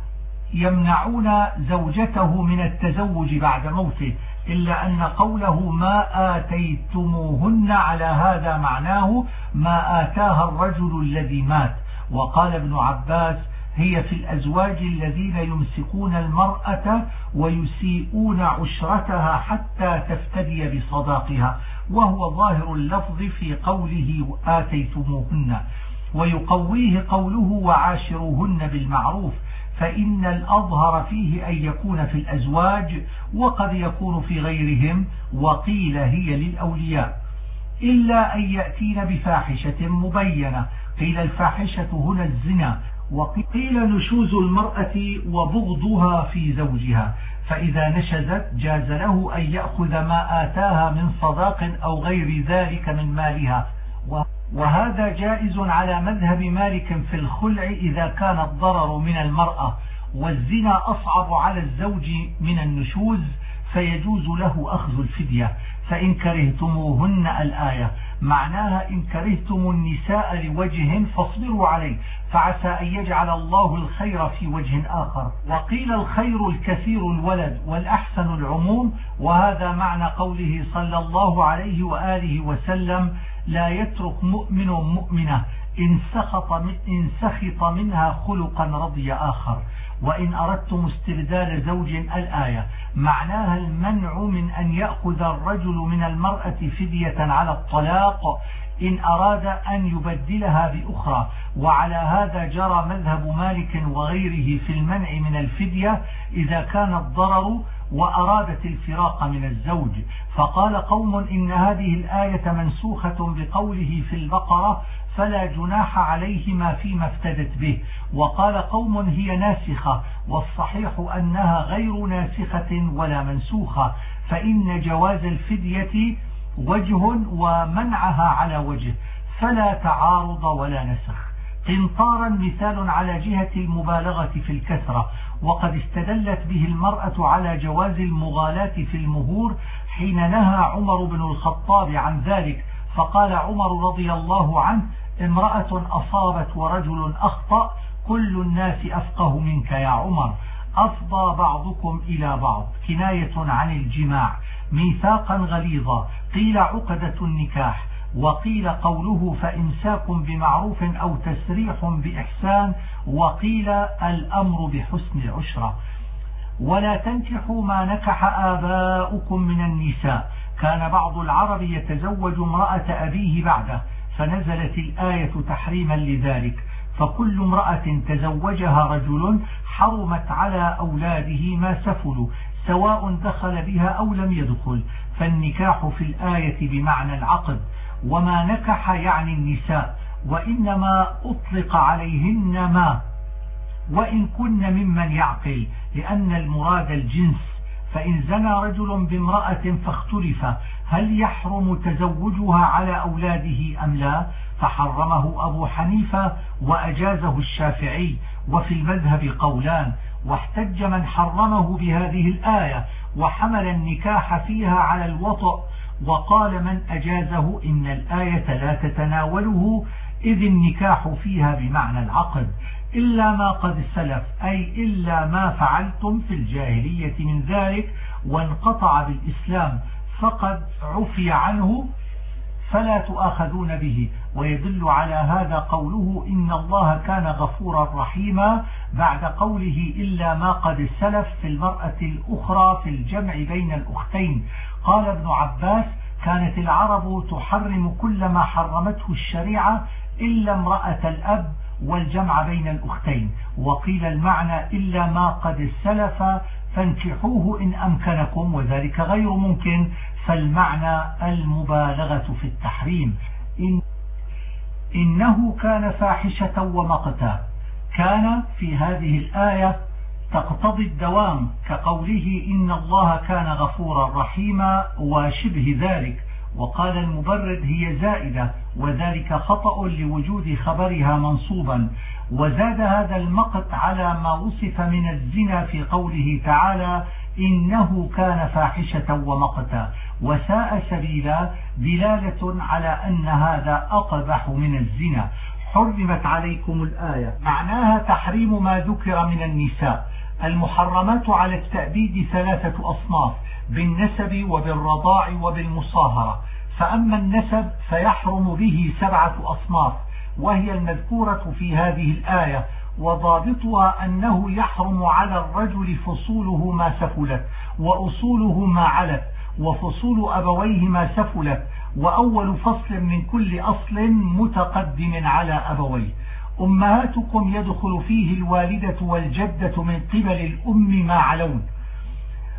يمنعون زوجته من التزوج بعد موته، إلا أن قوله ما آتيتموهن على هذا معناه ما آتاها الرجل الذي مات. وقال ابن عباس هي في الأزواج الذين يمسكون المرأة ويسيئون عشرتها حتى تفتدي بصداقها، وهو ظاهر اللفظ في قوله آتيتموهن. ويقويه قوله وعاشروهن بالمعروف، فإن الأظهر فيه أن يكون في الأزواج وقد يكون في غيرهم. وقيل هي للأولياء. إلا أن يأتين بفاحشة مبينة. قيل الفاحشة هنا الزنا، وقيل نشوز المرأة وبغضها في زوجها، فإذا نشزت جاز له أن يأخذ ما آتاها من صداق أو غير ذلك من مالها، وهذا جائز على مذهب مالك في الخلع إذا كان الضرر من المرأة، والزنا أصعب على الزوج من النشوز فيجوز له أخذ الفدية. فإن كرهتموهن الآية معناها إن كرهتم النساء لوجه فاصبروا عليه، فعسى أن يجعل الله الخير في وجه آخر. وقيل الخير الكثير الولد والأحسن العموم، وهذا معنى قوله صلى الله عليه وآله وسلم: لا يترك مؤمن مؤمنة إن سخط منها خلقا رضي آخر. وإن أردتم استبدال زوج الآية معناها المنع من أن يأخذ الرجل من المرأة فدية على الطلاق إن أراد أن يبدلها بأخرى، وعلى هذا جرى مذهب مالك وغيره في المنع من الفدية إذا كان الضرر وأرادت الفراق من الزوج. فقال قوم إن هذه الآية منسوخة بقوله في البقرة فلا جناح عليهما فيما افتدت به، وقال قوم هي ناسخة، والصحيح أنها غير ناسخة ولا منسوخة، فإن جواز الفدية وجه ومنعها على وجه، فلا تعارض ولا نسخ. قنطارا مثال على جهة المبالغة في الكثرة، وقد استدلت به المرأة على جواز المغالاة في المهور حين نهى عمر بن الخطاب عن ذلك، فقال عمر رضي الله عنه: امرأة أصابت ورجل أخطأ، كل الناس أفقه منك يا عمر، أفضى بعضكم إلى بعض، كناية عن الجماع، ميثاقا غليظا. قيل عقدة النكاح، وقيل قوله فإمساك بمعروف أو تسريح بإحسان، وقيل الأمر بحسن العشرة. ولا تنكحوا ما نكح آباؤكم من النساء، كان بعض العرب يتزوج امرأة أبيه بعده، فنزلت الآية تحريما لذلك، فكل امرأة تزوجها رجل حرمت على أولاده ما سفلوا، سواء دخل بها أو لم يدخل، فالنكاح في الآية بمعنى العقد، وما نكح يعني النساء، وإنما أطلق عليهن ما، وإن كن ممن يعقل، لأن المراد الجنس. فإن زنى رجل بامرأة فاختلف هل يحرم تزوجها على أولاده أم لا، فحرمه أبو حنيفة وأجازه الشافعي، وفي المذهب قولان، واحتج من حرمه بهذه الآية وحمل النكاح فيها على الوطأ، وقال من أجازه إن الآية لا تتناوله إذ النكاح فيها بمعنى العقد، إلا ما قد سلف، أي إلا ما فعلتم في الجاهلية من ذلك وانقطع بالإسلام فقد عفي عنه فلا تؤاخذون به. ويدل على هذا قوله إن الله كان غفورا رحيما بعد قوله إلا ما قد سلف في المرأة الأخرى في الجمع بين الأختين. قال ابن عباس كانت العرب تحرم كل ما حرمته الشريعة إلا امرأة الأب والجمع بين الأختين. وقيل المعنى إلا ما قد سلف فانكحوه إن أمكنكم، وذلك غير ممكن، فالمعنى المبالغة في التحريم. إنه كان فاحشة ومقتا، كان في هذه الآية تقتضي الدوام كقوله إن الله كان غفورا رحيما وشبه ذلك. وقال المبرد هي زائدة، وذلك خطأ لوجود خبرها منصوبا. وزاد هذا المقت على ما وصف من الزنا في قوله تعالى إنه كان فاحشة ومقتا، وساء سبيلا، دلالة على أن هذا أقبح من الزنا. حرمت عليكم الآية معناها تحريم ما ذكر من النساء. المحرمات على التأبيد 3 أصناف: بالنسب وبالرضاع وبالمصاهرة. فأما النسب فيحرم به 7 أصناف، وهي المذكورة في هذه الآية، وضابطها أنه يحرم على الرجل فصوله ما سفلت، وأصوله ما علت، وفصول أبويه ما سفلت، وأول فصل من كل أصل متقدم على أبويه. أمهاتكم يدخل فيه الوالدة والجدة من قبل الأم ما علون،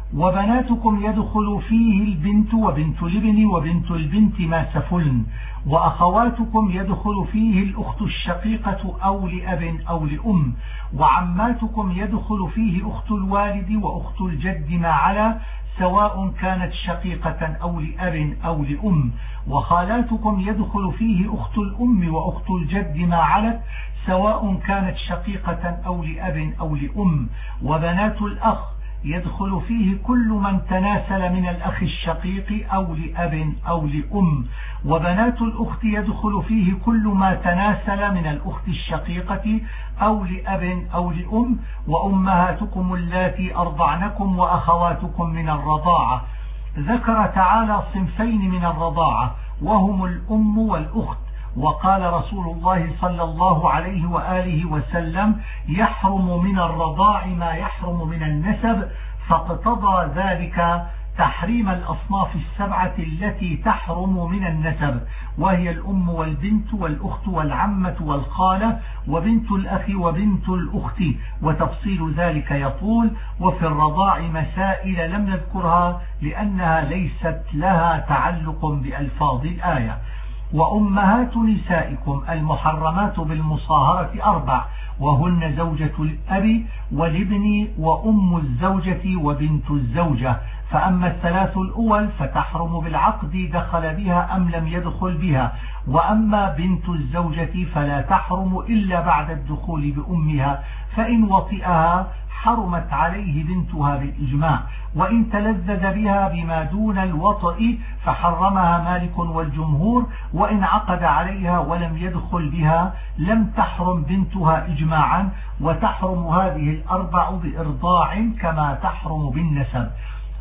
وبناتكم يدخل فيه البنت وبنت الابن وبنت البنت ما سفلن. وأخواتكم يدخل فيه الأخت الشقيقة أو لأب أو لأم. وعماتكم يدخل فيه أخت الوالد وأخت الجد ما علا سواء كانت شقيقة أو لأب أو لأم. وخالاتكم يدخل فيه أخت الأم وأخت الجد ما علت سواء كانت شقيقة أو لأب أو لأم. وبنات الأخ يدخل فيه كل من تناسل من الأخ الشقيق أو لأب أو لأم. وبنات الأخت يدخل فيه كل ما تناسل من الأخت الشقيقة أو لأب أو لأم. وأمهاتكم اللاتي أرضعنكم وأخواتكم من الرضاعة. ذكر تعالى صنفين من الرضاعة وهم الأم والأخت. وقال رسول الله صلى الله عليه وآله وسلم يحرم من الرضاع ما يحرم من النسب، فاقتضى ذلك تحريم الأصناف السبعة التي تحرم من النسب، وهي الأم والبنت والأخت والعمة والخالة وبنت الأخ وبنت الأخت، وتفصيل ذلك يطول. وفي الرضاع مسائل لم نذكرها لأنها ليست لها تعلق بألفاظ الآية. وأمهات نسائكم المحرمات بالمصاهرة 4، وهن زوجة الأب والابن وأم الزوجة وبنت الزوجة. فأما الثلاث الأول فتحرم بالعقد دخل بها أم لم يدخل بها، وأما بنت الزوجة فلا تحرم إلا بعد الدخول بأمها، فإن وطئها حرمت عليه بنتها بالإجماع، وإن تلذذ بها بما دون الوطئ فحرمها مالك والجمهور، وإن عقد عليها ولم يدخل بها لم تحرم بنتها إجماعا، وتحرم هذه الأربع بإرضاع كما تحرم بالنسب.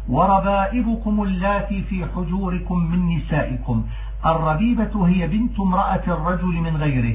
وربائبكم اللاتي في حجوركم من نسائكم. الربيبة هي بنت امرأة الرجل من غيره،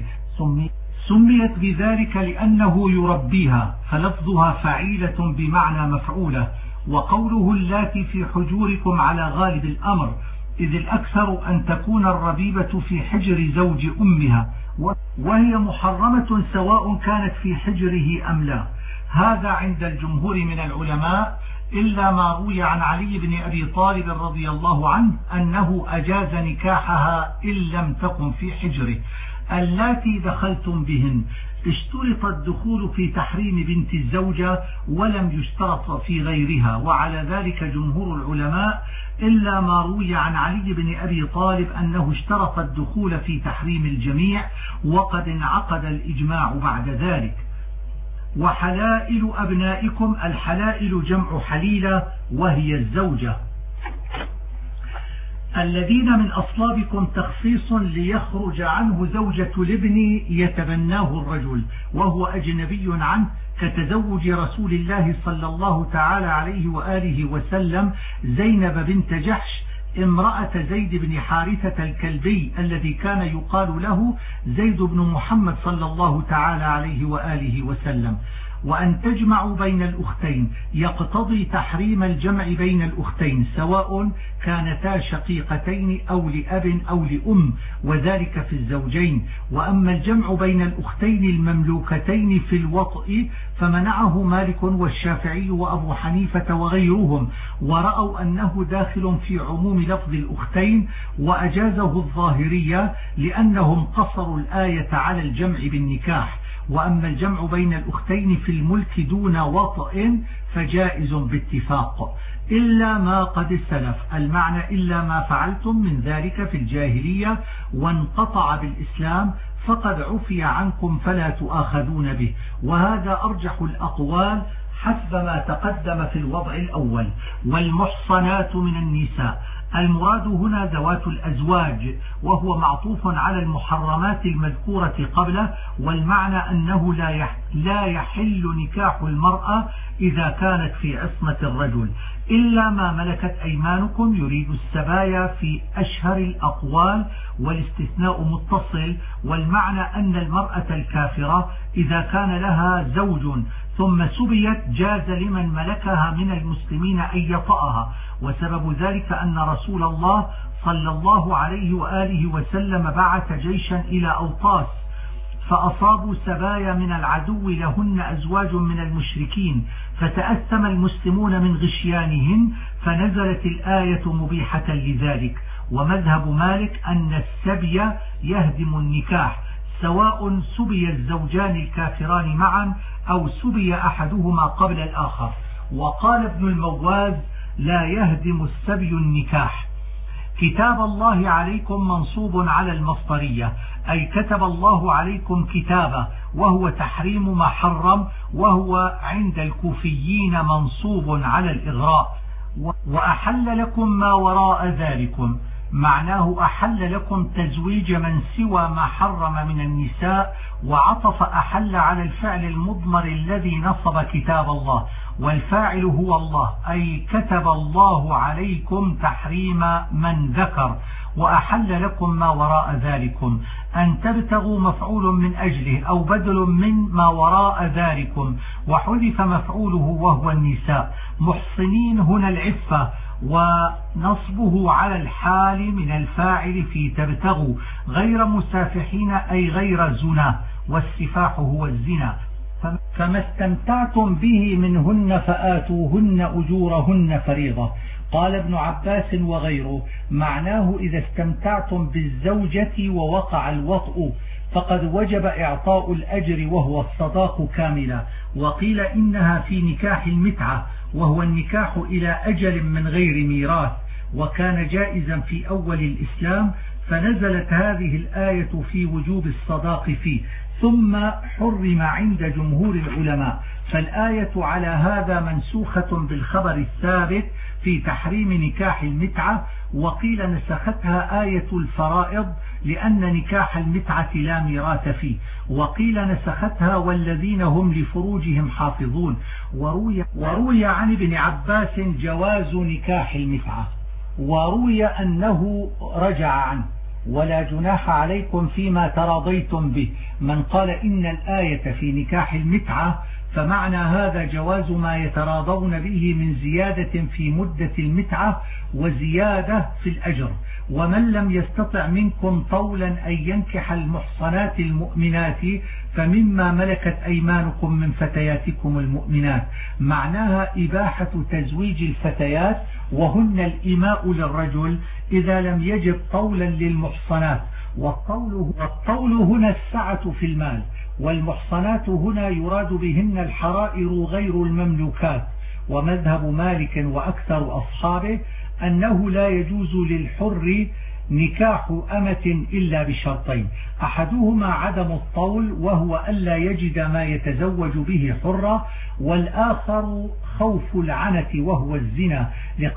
سميت بذلك لأنه يربيها، فلفظها فعيلة بمعنى مفعولة. وقوله اللاتي في حجوركم على غالب الأمر، إذ الأكثر أن تكون الربيبة في حجر زوج أمها، وهي محرمة سواء كانت في حجره أم لا. هذا عند الجمهور من العلماء، إلا ما روي عن علي بن أبي طالب رضي الله عنه أنه أجاز نكاحها إن لم تكن في حجره. اللاتي دخلتم بهن، اشترط الدخول في تحريم بنت الزوجة ولم يشترط في غيرها، وعلى ذلك جمهور العلماء، إلا ما روي عن علي بن أبي طالب أنه اشترط الدخول في تحريم الجميع، وقد انعقد الإجماع بعد ذلك. وحلائل أبنائكم، الحلائل جمع حليلة وهي الزوجة. الذين من أصلابكم تخصيص ليخرج عنه زوجة الابن يتبناه الرجل وهو أجنبي عنه، كتزوج رسول الله صلى الله تعالى عليه وآله وسلم زينب بنت جحش امرأة زيد بن حارثة الكلبي الذي كان يقال له زيد بن محمد صلى الله تعالى عليه وآله وسلم. وأن تجمعوا بين الأختين يقتضي تحريم الجمع بين الأختين سواء كانتا شقيقتين أو لأب أو لأم، وذلك في الزوجين. وأما الجمع بين الأختين المملوكتين في الوطء فمنعه مالك والشافعي وأبو حنيفة وغيرهم، ورأوا أنه داخل في عموم لفظ الأختين، وأجازه الظاهرية لأنهم قصروا الآية على الجمع بالنكاح. وأما الجمع بين الأختين في الملك دون وطئ فجائز باتفاق، إلا ما قد سلف، المعنى إلا ما فعلتم من ذلك في الجاهلية وانقطع بالإسلام فقد عفي عنكم فلا تؤاخذون به. وهذا أرجح الأقوال حسب ما تقدم في الوضع الأول. والمحصنات من النساء، المراد هنا ذوات الأزواج، وهو معطوف على المحرمات المذكورة قبله، والمعنى أنه لا يحل نكاح المرأة إذا كانت في عصمة الرجل إلا ما ملكت أيمانكم، يريد السبايا في أشهر الأقوال، والاستثناء متصل. والمعنى أن المرأة الكافرة إذا كان لها زوج ثم سبيت جاز لمن ملكها من المسلمين أن يطأها، وسبب ذلك أن رسول الله صلى الله عليه وآله وسلم بعث جيشا إلى أوطاس فأصابوا سبايا من العدو لهن أزواج من المشركين، فتأثم المسلمون من غشيانهن، فنزلت الآية مبيحة لذلك. ومذهب مالك أن السبي يهدم النكاح، سواء سبي الزوجان الكافران معا أو سبي أحدهما قبل الآخر. وقال ابن المواز: لا يهدم السبي النكاح. كتاب الله عليكم منصوب على المصدرية، أي كتب الله عليكم كتابا، وهو تحريم ما حرم، وهو عند الكوفيين منصوب على الإغراء. وأحل لكم ما وراء ذلكم، معناه أحل لكم تزويج من سوى ما حرم من النساء، وعطف أحل على الفعل المضمر الذي نصب كتاب الله، والفاعل هو الله، أي كتب الله عليكم تحريم من ذكر. وأحل لكم ما وراء ذلكم، أن تبتغوا مفعول من أجله أو بدل من ما وراء ذلكم، وحذف مفعوله وهو النساء. محصنين هنا العفة، ونصبه على الحال من الفاعل في تبتغوا، غير مسافحين أي غير زنا، والسفاح هو الزنا. فما استمتعتم به منهن فآتوهن أجورهن فريضة. قال ابن عباس وغيره: معناه إذا استمتعتم بالزوجة ووقع الوطء فقد وجب إعطاء الأجر وهو الصداق كاملا. وقيل إنها في نكاح المتعة، وهو النكاح إلى أجل من غير ميراث، وكان جائزا في أول الإسلام، فنزلت هذه الآية في وجوب الصداق فيه، ثم حرم عند جمهور العلماء. فالآية على هذا منسوخة بالخبر الثابت في تحريم نكاح المتعة. وقيل نسختها آية الفرائض لأن نكاح المتعة لا ميراث فيه. وقيل نسختها والذين هم لفروجهم حافظون. وروي عن ابن عباس جواز نكاح المتعة، وروي أنه رجع عنه. ولا جناح عليكم فيما تراضيتم به. من قال إن الآية في نكاح المتعة فمعنى هذا جواز ما يتراضون به من زيادة في مدة المتعة وزيادة في الأجر. ومن لم يستطع منكم طولا أن ينكح المحصنات المؤمنات فمما ملكت أيمانكم من فتياتكم المؤمنات، معناها إباحة تزويج الفتيات، وهن الإماء للرجل إذا لم يجب طولا للمحصنات. والطول هنا السعة في المال، والمحصنات هنا يراد بهن الحرائر غير المملوكات. ومذهب مالك وأكثر أصحابه أنه لا يجوز للحر نكاح أمة إلا بشرطين: أحدهما عدم الطول وهو ألا يجد ما يتزوج به حرة، والآخر خوف العنة وهو الزنا،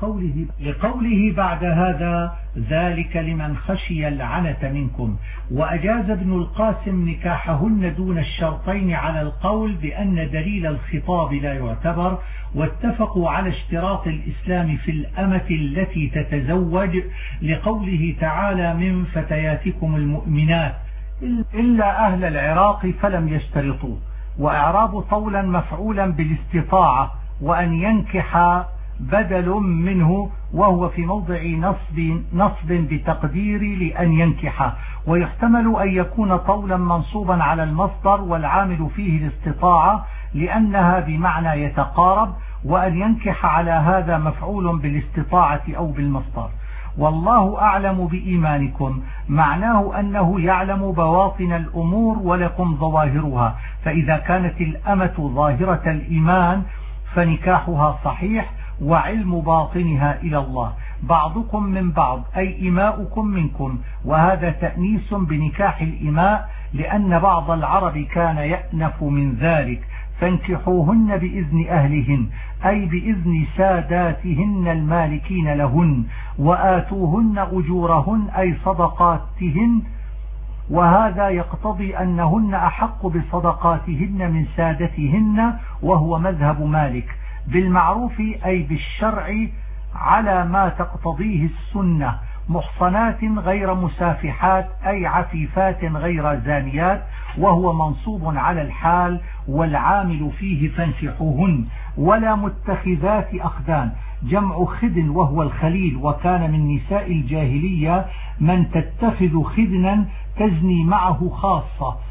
لقوله بعد هذا: ذلك لمن خشي العنة منكم. وأجاز ابن القاسم نكاحهن دون الشرطين على القول بأن دليل الخطاب لا يعتبر، واتفقوا على اشتراط الإسلام في الأمة التي تتزوج، لقوله تعالى: من فتياتكم المؤمنات، إلا أهل العراق فلم يشترطوا. وإعراب طولا مفعولا بالاستطاعة، وأن ينكح بدل منه، وهو في موضع نصب بتقدير لأن ينكح. ويحتمل أن يكون طولا منصوبا على المصدر والعامل فيه الاستطاعة لأنها بمعنى يتقارب، وأن ينكح على هذا مفعول بالاستطاعة أو بالمصدر. والله أعلم بإيمانكم، معناه أنه يعلم بواطن الأمور ولكم ظواهرها، فإذا كانت الأمة ظاهرة الإيمان فنكاحها صحيح، وعلم باطنها إلى الله. بعضكم من بعض أي إماؤكم منكم، وهذا تأنيس بنكاح الإماء لأن بعض العرب كان يأنف من ذلك. فانكحوهن بإذن أهلهن أي بإذن ساداتهن المالكين لهن، وآتوهن أجورهن أي صدقاتهن، وهذا يقتضي أنهن أحق بصدقاتهن من سادتهن، وهو مذهب مالك، بالمعروف أي بالشرع على ما تقتضيه السنة، محصنات غير مسافحات أي عفيفات غير زانيات، وهو منصوب على الحال والعامل فيه فانكحوهن. ولا متخذات أخدان، جمع خدن وهو الخليل، وكان من نساء الجاهلية من تتخذ خدنا تزني معه خاصة،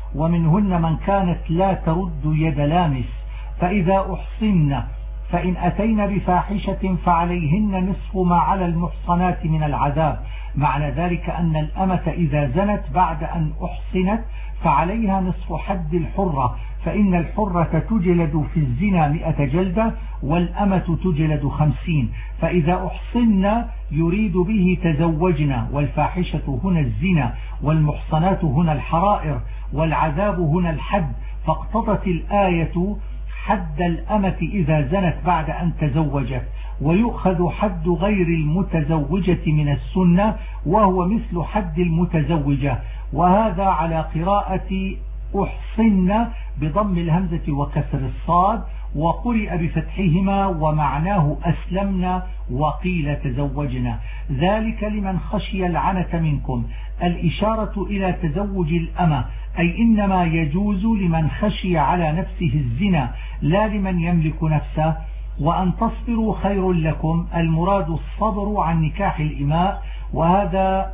ومنهن من كانت لا ترد يد لامس. فإذا أحصن فإن أتين بفاحشة فعليهن نصف ما على المحصنات من العذاب. معنى ذلك أن الأمة إذا زنت بعد أن أحصنت فعليها نصف حد الحرة، فإن الحرة تجلد في الزنا 100 جلدة والأمة تجلد 50. فإذا أحصن يريد به تزوجنا، والفاحشة هنا الزنا، والمحصنات هنا الحرائر، والعذاب هنا الحد. فاقتضت الآية حد الأمة إذا زنت بعد أن تزوجت، ويؤخذ حد غير المتزوجة من السنة وهو مثل حد المتزوجة. وهذا على قراءة أحصن بضم الهمزة وكسر الصاد، وقرئ بفتحهما ومعناه أسلمنا وقيل تزوجنا. ذلك لمن خشي العنة منكم. الإشارة إلى تزوج الأمة، أي إنما يجوز لمن خشي على نفسه الزنا لا لمن يملك نفسه. وأن تصبروا خير لكم، المراد الصبر عن نكاح الإماء، وهذا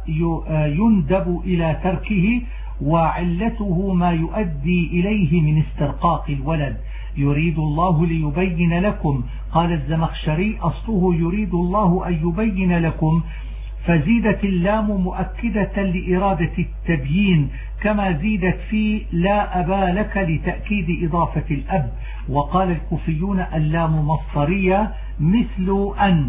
يندب إلى تركه، وعلته ما يؤدي إليه من استرقاق الولد. يريد الله ليبين لكم. قال الزمخشري أصله يريد الله أن يبين لكم، فزيدت اللام مؤكدة لإرادة التبيين، كما زيدت في لا أبا لك لتأكيد إضافة الأب. وقال الكوفيون اللام مصدرية مثل أن.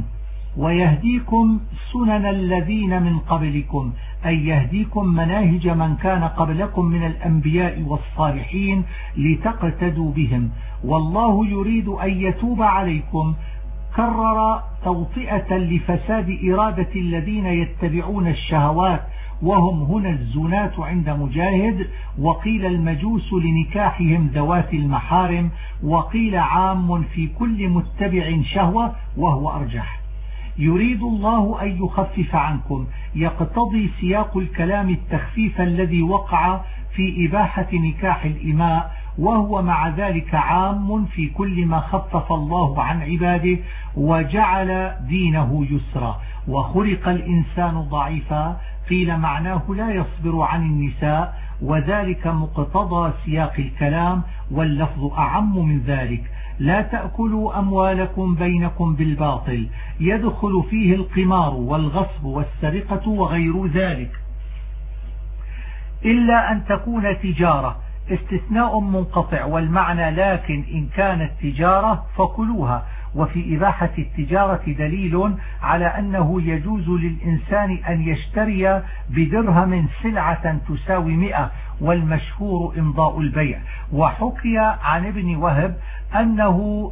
ويهديكم سنن الذين من قبلكم، أي يهديكم مناهج من كان قبلكم من الأنبياء والصالحين لتقتدوا بهم، والله يريد أن يتوب عليكم. كرر توطئة لفساد إرادة الذين يتبعون الشهوات، وهم هنا الزنات عند مجاهد، وقيل المجوس لنكاحهم ذوات المحارم، وقيل عام في كل متبع شهوة وهو أرجح. يريد الله أن يخفف عنكم، يقتضي سياق الكلام التخفيف الذي وقع في إباحة نكاح الإماء، وهو مع ذلك عام في كل ما خفف الله عن عباده وجعل دينه يسرا. وخلق الإنسان ضعيفا، قيل معناه لا يصبر عن النساء، وذلك مقتضى سياق الكلام، واللفظ أعم من ذلك. لا تأكلوا أموالكم بينكم بالباطل، يدخل فيه القمار والغصب والسرقة وغير ذلك، إلا أن تكون تجارة، استثناء منقطع، والمعنى لكن إن كانت تجارة فكلوها. وفي إباحة التجارة دليل على أنه يجوز للإنسان أن يشتري بدرهم سلعة تساوي 100، والمشهور إمضاء البيع. وحكي عن ابن وهب أنه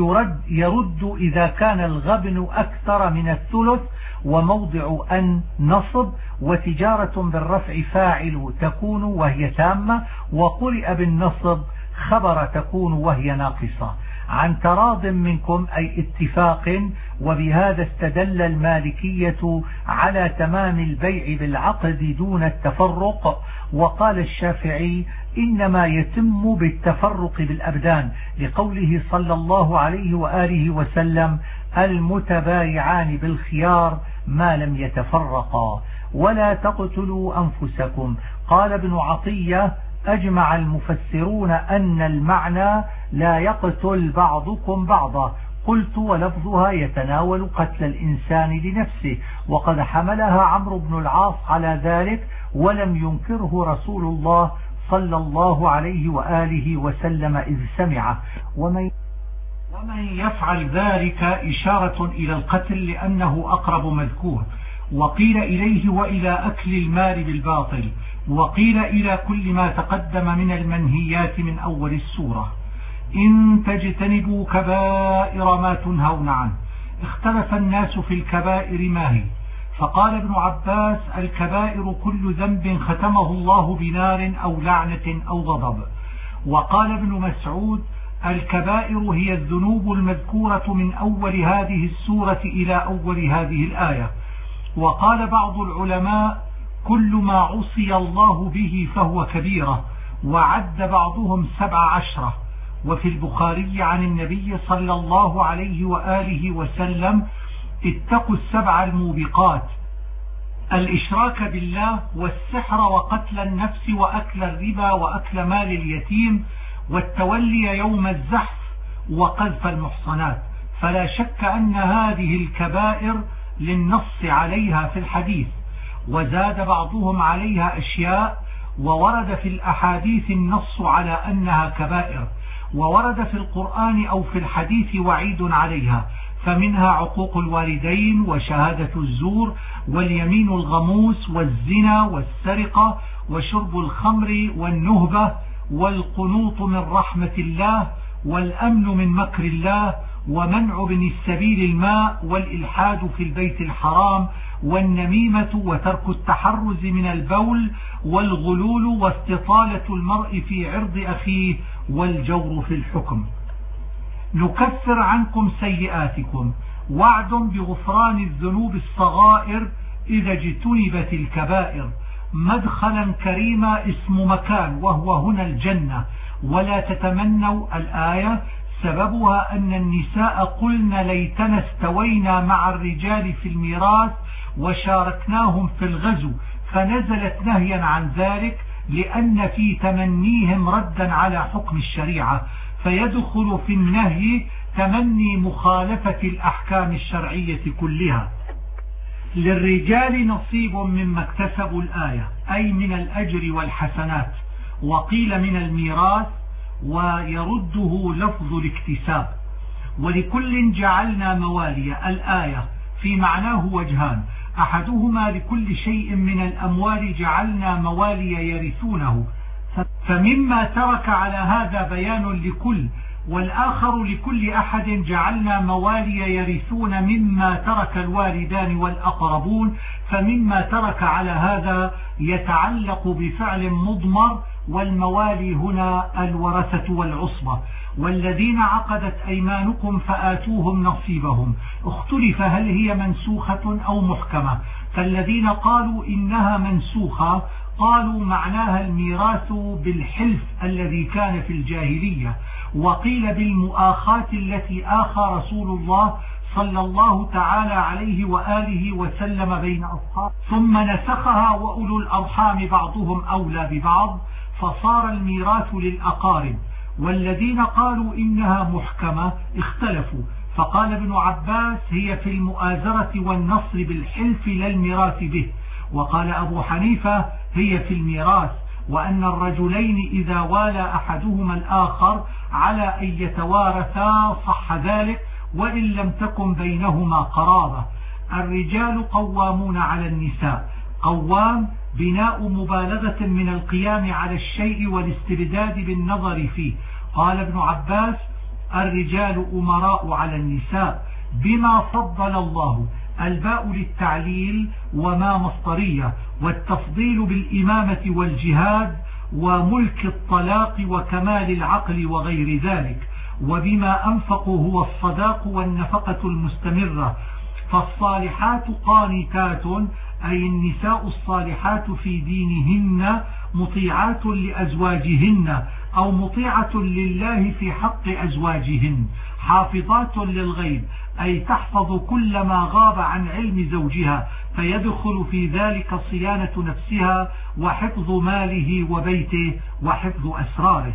يرد إذا كان الغبن أكثر من الثلث، وموضع أن نصب، وتجارة بالرفع فاعل تكون وهي تامة، وقرئ بالنصب خبر تكون وهي ناقصة. عن تراض منكم أي اتفاق، وبهذا استدل المالكية على تمام البيع بالعقد دون التفرق. وقال الشافعي إنما يتم بالتفرق بالأبدان، لقوله صلى الله عليه وآله وسلم المتبايعان بالخيار ما لم يتفرقا. ولا تقتلوا أنفسكم. قال ابن عطية أجمع المفسرون أن المعنى لا يقتل بعضكم بعضا. قلت ولفظها يتناول قتل الإنسان لنفسه، وقد حملها عمرو بن العاص على ذلك، ولم ينكره رسول الله صلى الله عليه وآله وسلم إذ سمعه. ومن يفعل ذلك إشارة إلى القتل لأنه أقرب مذكور، وقيل إليه وإلى أكل المال بالباطل، وقيل إلى كل ما تقدم من المنهيات من أول السورة. إن تجتنبوا كبائر ما تنهون عنه. اختلف الناس في الكبائر ما هي، فقال ابن عباس الكبائر كل ذنب ختمه الله بنار أو لعنة أو غضب. وقال ابن مسعود الكبائر هي الذنوب المذكورة من أول هذه السورة إلى أول هذه الآية. وقال بعض العلماء كل ما عصي الله به فهو كبيرة، وعد بعضهم 17. وفي البخاري عن النبي صلى الله عليه وآله وسلم اتقوا 7 الموبقات، الإشراك بالله والسحر وقتل النفس وأكل الربا وأكل مال اليتيم والتولي يوم الزحف وقذف المحصنات. فلا شك أن هذه الكبائر للنص عليها في الحديث، وزاد بعضهم عليها أشياء، وورد في الأحاديث النص على أنها كبائر، وورد في القرآن أو في الحديث وعيد عليها، فمنها عقوق الوالدين وشهادة الزور واليمين الغموس والزنا والسرقة وشرب الخمر والنهبة والقنوط من رحمة الله والأمن من مكر الله ومنع ابن السبيل الماء والإلحاد في البيت الحرام والنميمة وترك التحرز من البول والغلول واستطالة المرء في عرض أخيه والجور في الحكم. نكفر عنكم سيئاتكم، وعد بغفران الذنوب الصغائر إذا اجتنبت الكبائر. مدخلا كريما اسم مكان وهو هنا الجنة. ولا تتمنوا الآية سببها أن النساء قلن ليتنا استوينا مع الرجال في الميراث وشاركناهم في الغزو، فنزلت نهيا عن ذلك لأن في تمنيهم ردا على حكم الشريعة، فيدخل في النهي تمني مخالفة الأحكام الشرعية كلها. للرجال نصيب مما اكتسبوا الآية، أي من الأجر والحسنات، وقيل من الميراث ويرده لفظ الاكتساب. ولكل جعلنا موالي الآية في معناه وجهان، أحدهما لكل شيء من الأموال جعلنا موالي يرثونه، فمما ترك على هذا بيان لكل، والآخر لكل أحد جعلنا موالي يرثون مما ترك الوالدان والأقربون، فمما ترك على هذا يتعلق بفعل مضمر، والموالي هنا الورثة والعصبة. والذين عقدت أيمانكم فآتوهم نصيبهم. اختلف هل هي منسوخة أو محكمة، فالذين قالوا إنها منسوخة قالوا معناها الميراث بالحلف الذي كان في الجاهلية، وقيل بالمؤاخاة التي آخى رسول الله صلى الله تعالى عليه وآله وسلم بين أصحابه، ثم نسخها وأولو الأرحام بعضهم أولى ببعض، فصار الميراث للأقارب. والذين قالوا إنها محكمة اختلفوا، فقال ابن عباس هي في المؤازرة والنصر بالحلف لا الميراث به، وقال أبو حنيفة هي في الميراث، وأن الرجلين إذا والى أحدهما الآخر على أن يتوارثا صح ذلك وإن لم تكن بينهما قرابة. الرجال قوامون على النساء. قوام بناء مبالغة من القيام على الشيء والاستبداد بالنظر فيه. قال ابن عباس الرجال أمراء على النساء بما فضل الله، الباء للتعليل وما مصدرية، والتفضيل بالإمامة والجهاد وملك الطلاق وكمال العقل وغير ذلك، وبما أنفقوا هو الصداق والنفقة المستمرة. فالصالحات قانتات أي النساء الصالحات في دينهن مطيعات لأزواجهن أو مطيعة لله في حق أزواجهن، حافظات للغيب أي تحفظ كل ما غاب عن علم زوجها، فيدخل في ذلك صيانة نفسها وحفظ ماله وبيته وحفظ أسراره.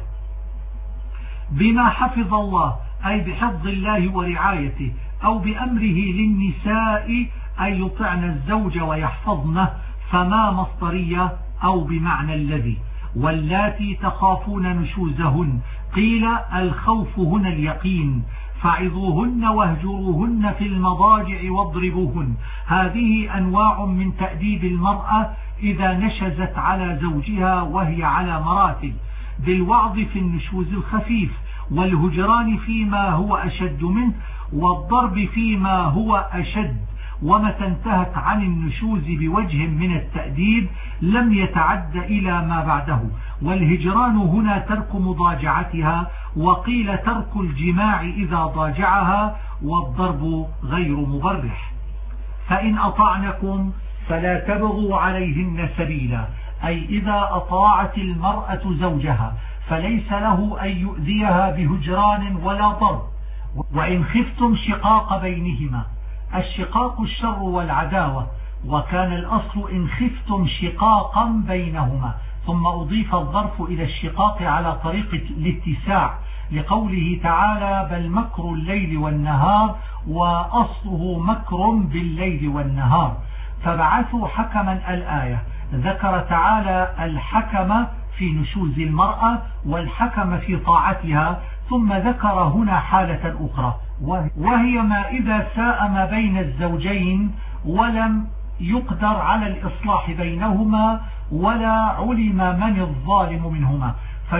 بما حفظ الله أي بحفظ الله ورعايته، أو بأمره للنساء أي يطعن الزوج ويحفظنه، فما مصدرية أو بمعنى الذي. واللاتي تخافون نشوزهن، قيل الخوف هنا اليقين، فعظوهن واهجروهن في المضاجع واضربوهن. هذه أنواع من تأديب المرأة إذا نشزت على زوجها وهي على مراتب، بالوعظ في النشوز الخفيف، والهجران فيما هو أشد منه، والضرب فيما هو أشد. ومتى انتهت عن النشوز بوجه من التأديب لم يتعد إلى ما بعده. والهجران هنا ترك مضاجعتها، وقيل ترك الجماع إذا ضاجعها، والضرب غير مبرح. فإن أطعنكم فلا تبغوا عليهن سبيلا، أي إذا أطاعت المرأة زوجها فليس له أن يؤذيها بهجران ولا ضرب. وإن خفتم شقاق بينهما، الشقاق الشر والعداوة، وكان الأصل إن خفتم شقاقا بينهما، ثم أضيف الظرف إلى الشقاق على طريق الاتساع لقوله تعالى بل مكر الليل والنهار، وأصله مكر بالليل والنهار. فبعثوا حكما الآية ذكر تعالى الحكم في نشوز المرأة والحكم في طاعتها، ثم ذكر هنا حالة أخرى وهي ما إذا ساء ما بين الزوجين ولم يقدر على الإصلاح بينهما ولا علم من الظالم منهما،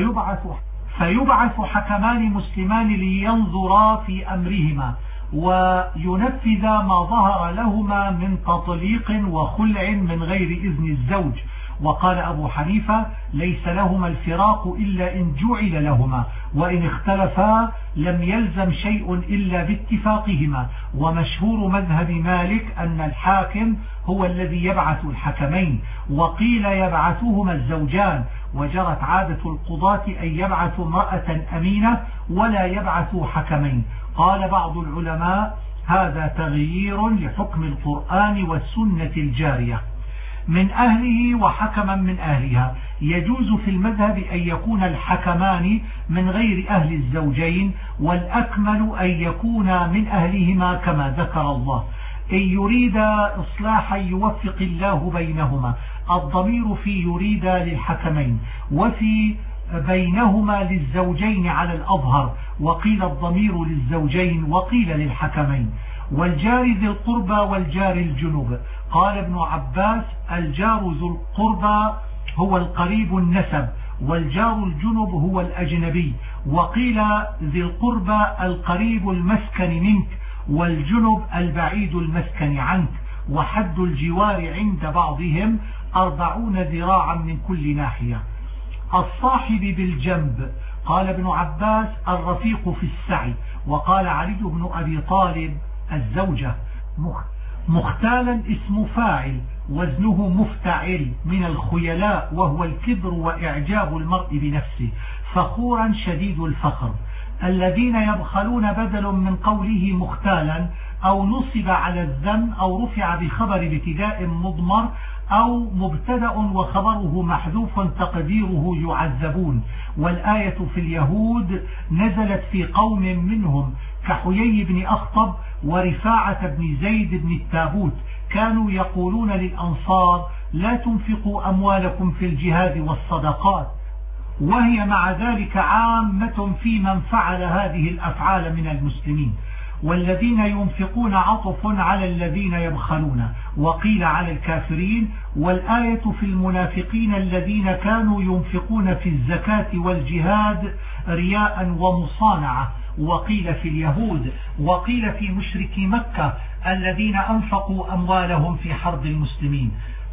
فيبعث حكمان مسلمان لينظرا في أمرهما وينفذ ما ظهر لهما من تطليق وخلع من غير إذن الزوج. وقال أبو حنيفة ليس لهما الفراق إلا إن جعل لهما، وإن اختلفا لم يلزم شيء إلا باتفاقهما. ومشهور مذهب مالك أن الحاكم هو الذي يبعث الحكمين، وقيل يبعثهما الزوجان، وجرت عادة القضاة أن يبعثوا امرأة أمينة ولا يبعثوا حكمين. قال بعض العلماء هذا تغيير لحكم القرآن والسنة الجارية. من أهله وحكما من أهلها، يجوز في المذهب أن يكون الحكمان من غير أهل الزوجين، والأكمل أن يكون من أهلهما كما ذكر الله. إن يريد إصلاحا يوفق الله بينهما، الضمير في يريد للحكمين، وفي بينهما للزوجين على الأظهر، وقيل الضمير للزوجين وقيل للحكمين. والجار ذي القربى والجار الجنوب، قال ابن عباس الجار ذو القربى هو القريب النسب، والجار الجنب هو الأجنبي. وقيل ذي القربى القريب المسكن منك، والجنب البعيد المسكن عنك. وحد الجوار عند بعضهم 40 ذراعا من كل ناحية. الصاحب بالجنب، قال ابن عباس الرفيق في السعي. وقال علي بن أبي طالب الزوجة. مختالا اسم فاعل وزنه مفتعل من الخيلاء، وهو الكبر وإعجاب المرء بنفسه، فخورا شديد الفخر. الذين يبخلون بدل من قوله مختالا، أو نصب على الذم أو رفع بخبر ابتداء مضمر، أو مبتدأ وخبره محذوف تقديره يعذبون. والآية في اليهود نزلت في قوم منهم كحيي بن أخطب ورفاعة بن زيد بن التابوت، كانوا يقولون للأنصار لا تنفقوا أموالكم في الجهاد والصدقات، وهي مع ذلك عامة في من فعل هذه الأفعال من المسلمين. والذين ينفقون عطف على الذين يبخلون، وقيل على الكافرين. والآية في المنافقين الذين كانوا ينفقون في الزكاة والجهاد رياء ومصانعة، وقيل في اليهود. وقيل في مشركي مكة الذين أنفقوا أموالهم في حرب المسلمين.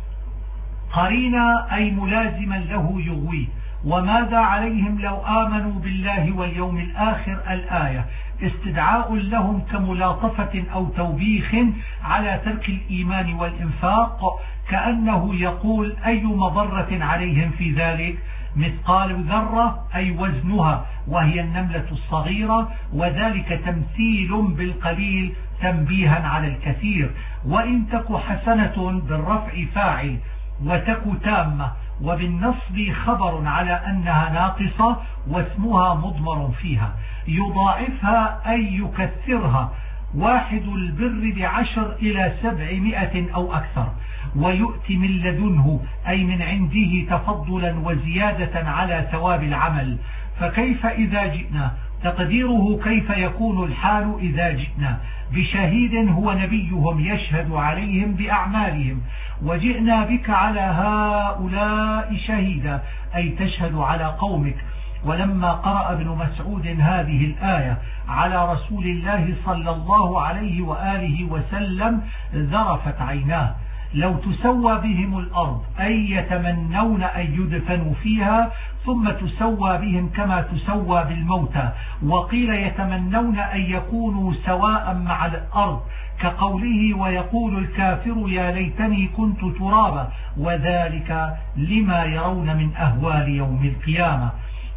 قرينا أي ملازما له يغويه. وماذا عليهم لو آمنوا بالله واليوم الآخر، الآية استدعاء لهم كملاطفة أو توبيخ على ترك الإيمان والإنفاق، كأنه يقول أي مضرة عليهم في ذلك. مثقال ذرة أي وزنها، وهي النملة الصغيرة، وذلك تمثيل بالقليل تنبيها على الكثير. وإن تك حسنة بالرفع فاعل، وتك تامة، وبالنصب خبر على أنها ناقصة واسمها مضمر فيها. يضاعفها أي يكثرها، واحد البر ب10 إلى 700 أو أكثر. ويؤتي من لدنه أي من عنده تفضلا وزيادة على ثواب العمل. فكيف إذا جئنا، تقديره كيف يكون الحال إذا جئنا بشهيد هو نبيهم يشهد عليهم بأعمالهم، وجئنا بك على هؤلاء شهيدا أي تشهد على قومك. ولما قرأ ابن مسعود هذه الآية على رسول الله صلى الله عليه وآله وسلم ذرفت عيناه. لو تسوى بهم الأرض أي يتمنون أن يدفنوا فيها، ثم تسوى بهم كما تسوى بالموتى. وقيل يتمنون أن يكونوا سواء مع الأرض، كقوله ويقول الكافر يا ليتني كنت ترابا، وذلك لما يرون من أهوال يوم القيامة.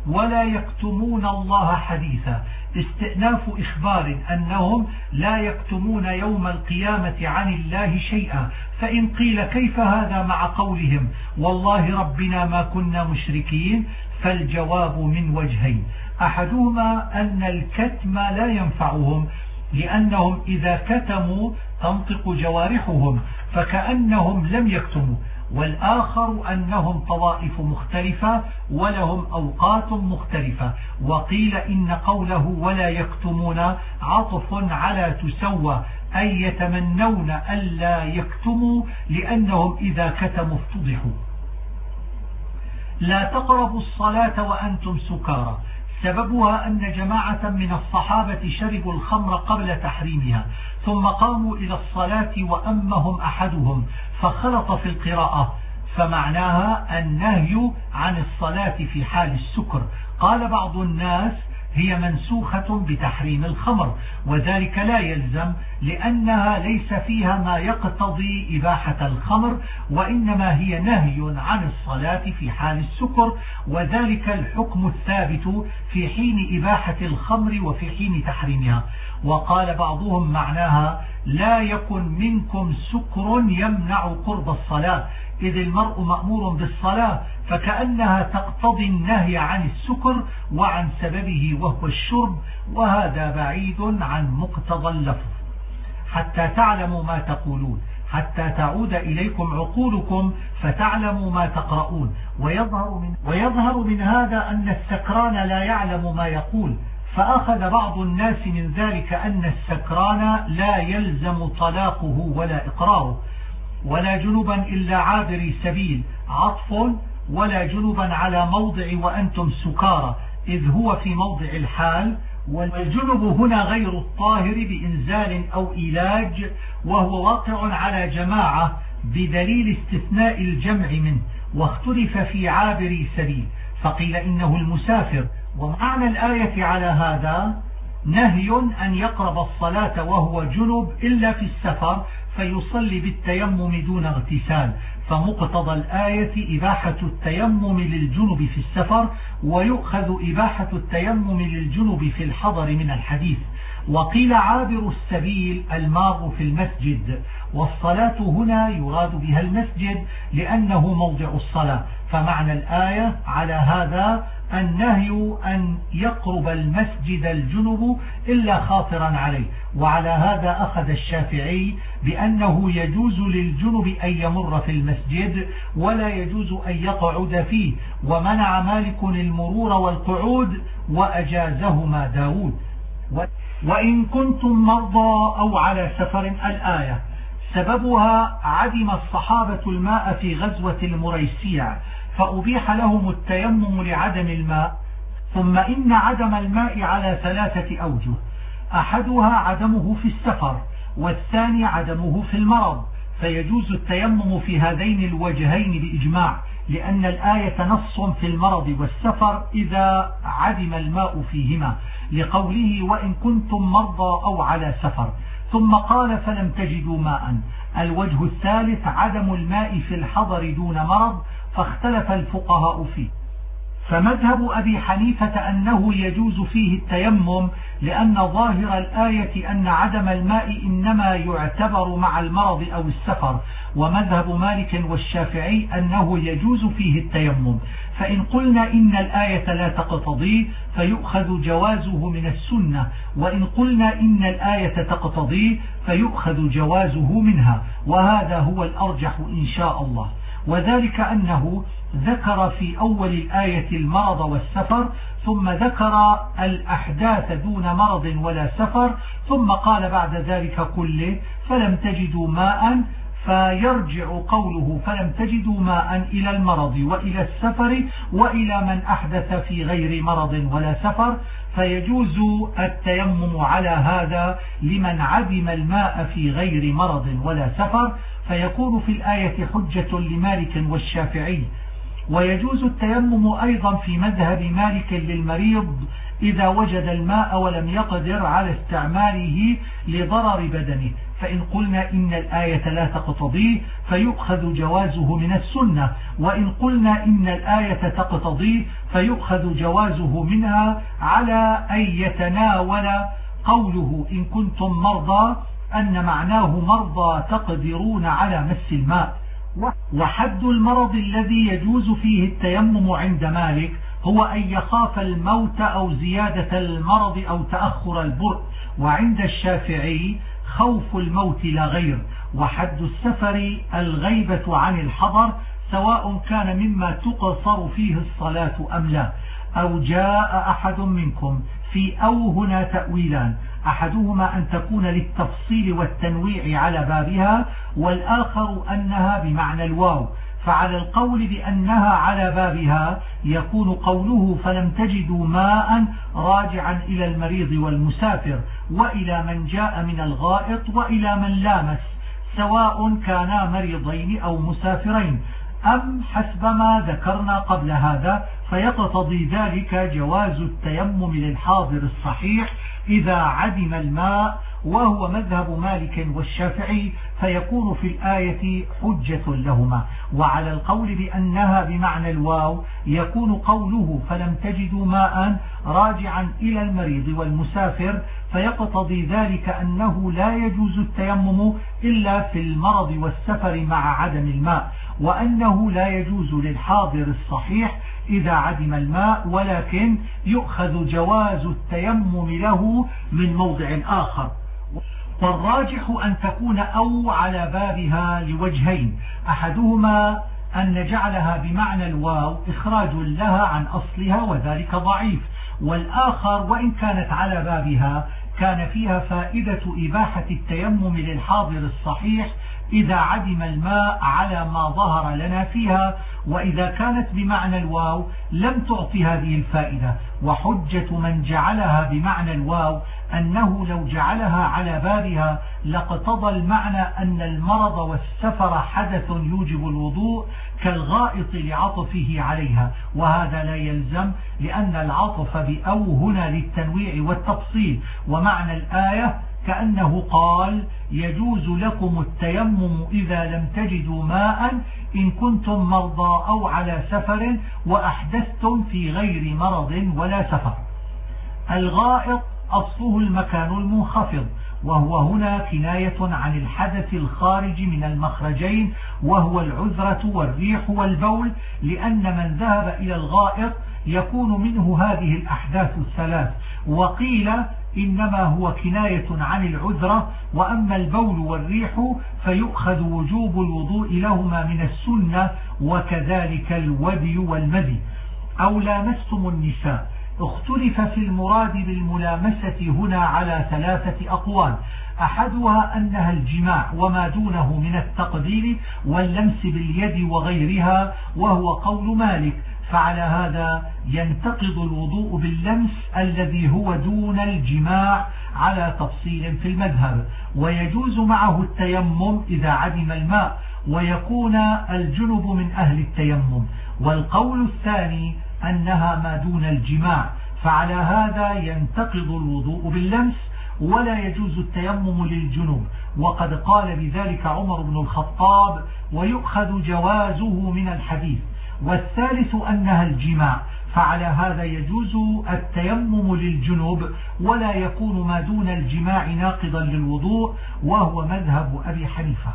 ولا يكتمون الله حديثا. استئناف إخبار أنهم لا يكتمون يوم القيامة عن الله شيئا. فإن قيل كيف هذا مع قولهم والله ربنا ما كنا مشركين، فالجواب من وجهين: أحدهما أن الكتم لا ينفعهم، لأنهم إذا كتموا تنطق جوارحهم فكأنهم لم يكتموا، والآخر أنهم طوائف مختلفة ولهم أوقات مختلفة. وقيل إن قوله ولا يكتمون عطف على تسوى، أي يتمنون ألا يكتموا لأنهم إذا كتموا افتضحوا. لا تقربوا الصلاة وأنتم سكارى. سببها أن جماعة من الصحابة شربوا الخمر قبل تحريمها، ثم قاموا إلى الصلاة وأمهم أحدهم فخلط في القراءة، فمعناها النهي عن الصلاة في حال السكر. قال بعض الناس هي منسوخة بتحريم الخمر، وذلك لا يلزم، لأنها ليس فيها ما يقتضي إباحة الخمر، وإنما هي نهي عن الصلاة في حال السكر، وذلك الحكم الثابت في حين إباحة الخمر وفي حين تحريمها. وقال بعضهم معناها لا يكن منكم سكر يمنع قرب الصلاة، إذ المرء مأمور بالصلاة، فكأنها تقتضي النهي عن السكر وعن سببه وهو الشرب، وهذا بعيد عن مقتضى اللفظ. حتى تعلموا ما تقولون، حتى تعود إليكم عقولكم فتعلموا ما تقرؤون. ويظهر من هذا أن السكران لا يعلم ما يقول، فأخذ بعض الناس من ذلك أن السكران لا يلزم طلاقه ولا إقراره. ولا جنبا إلا عابري سبيل عطف ولا جنبا على موضع وأنتم سكارى، إذ هو في موضع الحال، والجنب هنا غير الطاهر بإنزال أو إيلاج، وهو واقع على جماعة بدليل استثناء الجمع منه. واختلف في عابري سبيل، فقيل إنه المسافر. ومعنى الآية على هذا نهي أن يقرب الصلاة وهو جنب إلا في السفر فيصلي بالتيمم دون اغتسال، فمقتضى الآية إباحة التيمم للجنب في السفر، ويؤخذ إباحة التيمم للجنب في الحضر من الحديث. وقيل عابر السبيل المار في المسجد، والصلاة هنا يراد بها المسجد لأنه موضع الصلاة، فمعنى الآية على هذا النهي أن يقرب المسجد الجنب إلا خاطرا عليه. وعلى هذا أخذ الشافعي بأنه يجوز للجنب أن يمر في المسجد ولا يجوز أن يقعد فيه، ومنع مالك المرور والقعود وأجازهما داود. وإن كنتم مرضى أو على سفر الآية سببها عدم الصحابة الماء في غزوة المريسيع فأبيح لهم التيمم لعدم الماء. ثم إن عدم الماء على 3 أوجه: أحدها عدمه في السفر، والثاني عدمه في المرض، فيجوز التيمم في هذين الوجهين بإجماع، لأن الآية نص في المرض والسفر إذا عدم الماء فيهما، لقوله وإن كنتم مرضى أو على سفر. ثم قال فلم تجدوا ماء. الوجه الثالث عدم الماء في الحضر دون مرض، فاختلف الفقهاء فيه. فمذهب أبي حنيفة أنه يجوز فيه التيمم، لأن ظاهر الآية أن عدم الماء إنما يعتبر مع المرض أو السفر. ومذهب مالك والشافعي أنه يجوز فيه التيمم. فإن قلنا إن الآية لا تقتضي فيؤخذ جوازه من السنة، وإن قلنا إن الآية تقتضي فيؤخذ جوازه منها، وهذا هو الأرجح إن شاء الله. وذلك أنه ذكر في أول الآية المرض والسفر، ثم ذكر الأحداث دون مرض ولا سفر، ثم قال بعد ذلك كله فلم تجدوا ماء، فيرجع قوله فلم تجدوا ماء إلى المرض وإلى السفر وإلى من أحدث في غير مرض ولا سفر، فيجوز التيمم على هذا لمن عدم الماء في غير مرض ولا سفر، فيكون في الآية حجة لمالك والشافعي. ويجوز التيمم أيضا في مذهب مالك للمريض إذا وجد الماء ولم يقدر على استعماله لضرر بدنه، فإن قلنا إن الآية لا تقتضيه فيؤخذ جوازه من السنة، وإن قلنا إن الآية تقتضيه فيؤخذ جوازه منها، على أن يتناول قوله إن كنتم مرضى أن معناه مرضى تقدرون على مس الماء. وحد المرض الذي يجوز فيه التيمم عند مالك هو أن يخاف الموت أو زيادة المرض أو تأخر البرء، وعند الشافعي خوف الموت لا غير. وحد السفر الغيبة عن الحضر سواء كان مما تقصر فيه الصلاة أم لا. أو جاء أحد منكم في أو هنا تأويلان، أحدهما أن تكون للتفصيل والتنويع على بابها، والآخر أنها بمعنى الواو. فعلى القول بأنها على بابها يكون قوله فلم تجدوا ماء راجعا إلى المريض والمسافر، وإلى من جاء من الغائط، وإلى من لامس، سواء كانا مريضين أو مسافرين، أم حسب ما ذكرنا قبل هذا. فيقتضي ذلك جواز التيمم للحاضر الصحيح إذا عدم الماء، وهو مذهب مالك والشافعي، فيكون في الآية حجة لهما. وعلى القول بأنها بمعنى الواو يكون قوله فلم تجدوا ماء راجعا إلى المريض والمسافر، فيقتضي ذلك أنه لا يجوز التيمم إلا في المرض والسفر مع عدم الماء، وأنه لا يجوز للحاضر الصحيح إذا عدم الماء، ولكن يؤخذ جواز التيمم له من موضع آخر. والراجح أن تكون أو على بابها لوجهين، أحدهما أن نجعلها بمعنى الواو إخراج لها عن أصلها وذلك ضعيف، والآخر وإن كانت على بابها كان فيها فائدة إباحة التيمم للحاضر الصحيح إذا عدم الماء على ما ظهر لنا فيها، وإذا كانت بمعنى الواو لم تعط هذه الفائدة. وحجة من جعلها بمعنى الواو أنه لو جعلها على بابها لاقتضى المعنى أن المرض والسفر حدث يوجب الوضوء كالغائط لعطفه عليها، وهذا لا يلزم، لأن العطف بأو هنا للتنويع والتفصيل. ومعنى الآية كأنه قال يجوز لكم التيمم إذا لم تجدوا ماء إن كنتم مرضى أو على سفر وأحدثتم في غير مرض ولا سفر. الغائط أصله المكان المنخفض، وهو هنا كناية عن الحدث الخارج من المخرجين، وهو العذرة والريح والبول، لأن من ذهب إلى الغائط يكون منه هذه الأحداث الثلاث. وقيل إنما هو كناية عن العذرة، وأما البول والريح فيؤخذ وجوب الوضوء لهما من السنة، وكذلك الودي والمذي. أو لامستم النساء، اختلف في المراد بالملامسة هنا على 3 أقوال، أحدها أنها الجماع وما دونه من التقبيل واللمس باليد وغيرها، وهو قول مالك، فعلى هذا ينتقض الوضوء باللمس الذي هو دون الجماع على تفصيل في المذهب، ويجوز معه التيمم إذا عدم الماء، ويكون الجنب من أهل التيمم. والقول الثاني أنها ما دون الجماع، فعلى هذا ينتقض الوضوء باللمس ولا يجوز التيمم للجنوب، وقد قال بذلك عمر بن الخطاب، ويؤخذ جوازه من الحديث. والثالث أنها الجماع، فعلى هذا يجوز التيمم للجنوب ولا يكون ما دون الجماع ناقضا للوضوء، وهو مذهب أبي حنيفة.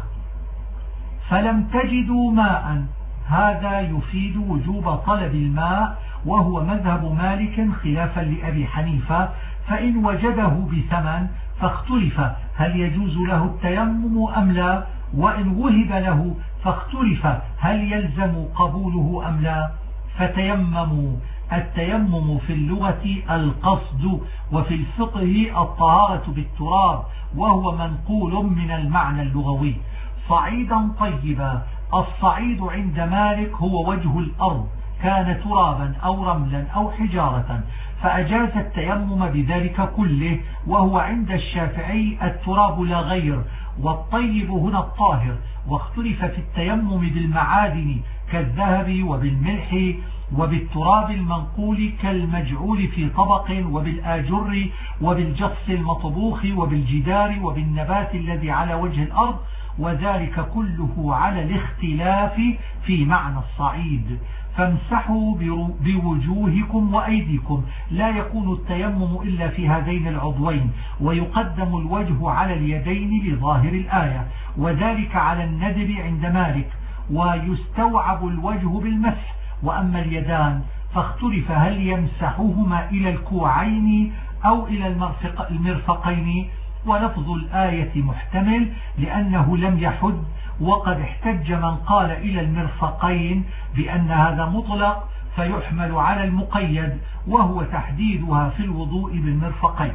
فلم تجدوا ماء، هذا يفيد وجوب طلب الماء، وهو مذهب مالك خلافا لأبي حنيفة. فإن وجده بثمن فاختلف هل يجوز له التيمم أم لا، وإن وهب له فاختلف هل يلزم قبوله أم لا. فتيمموا، التيمم في اللغة القصد، وفي الفقه الطهارة بالتراب، وهو منقول من المعنى اللغوي. صعيدا طيبا، الصعيد عند مالك هو وجه الأرض، كان ترابا أو رملا أو حجارة، فأجاز التيمم بذلك كله، وهو عند الشافعي التراب لا غير، والطيب هنا الطاهر. واختلف في التيمم بالمعادن كالذهب وبالملح وبالتراب المنقول كالمجعول في طبق، وبالآجر، وبالجص المطبوخ، وبالجدار، وبالنبات الذي على وجه الأرض، وذلك كله على الاختلاف في معنى الصعيد. فامسحوا بوجوهكم وأيديكم، لا يكون التيمم إلا في هذين العضوين، ويقدم الوجه على اليدين لظاهر الآية، وذلك على الندب عند مالك، ويستوعب الوجه بالمسح. وأما اليدان فاختلف هل يمسحهما إلى الكوعين أو إلى المرفقين، ولفظ الآية محتمل لأنه لم يحد، وقد احتج من قال إلى المرفقين بأن هذا مطلق فيحمل على المقيد، وهو تحديدها في الوضوء بالمرفقين.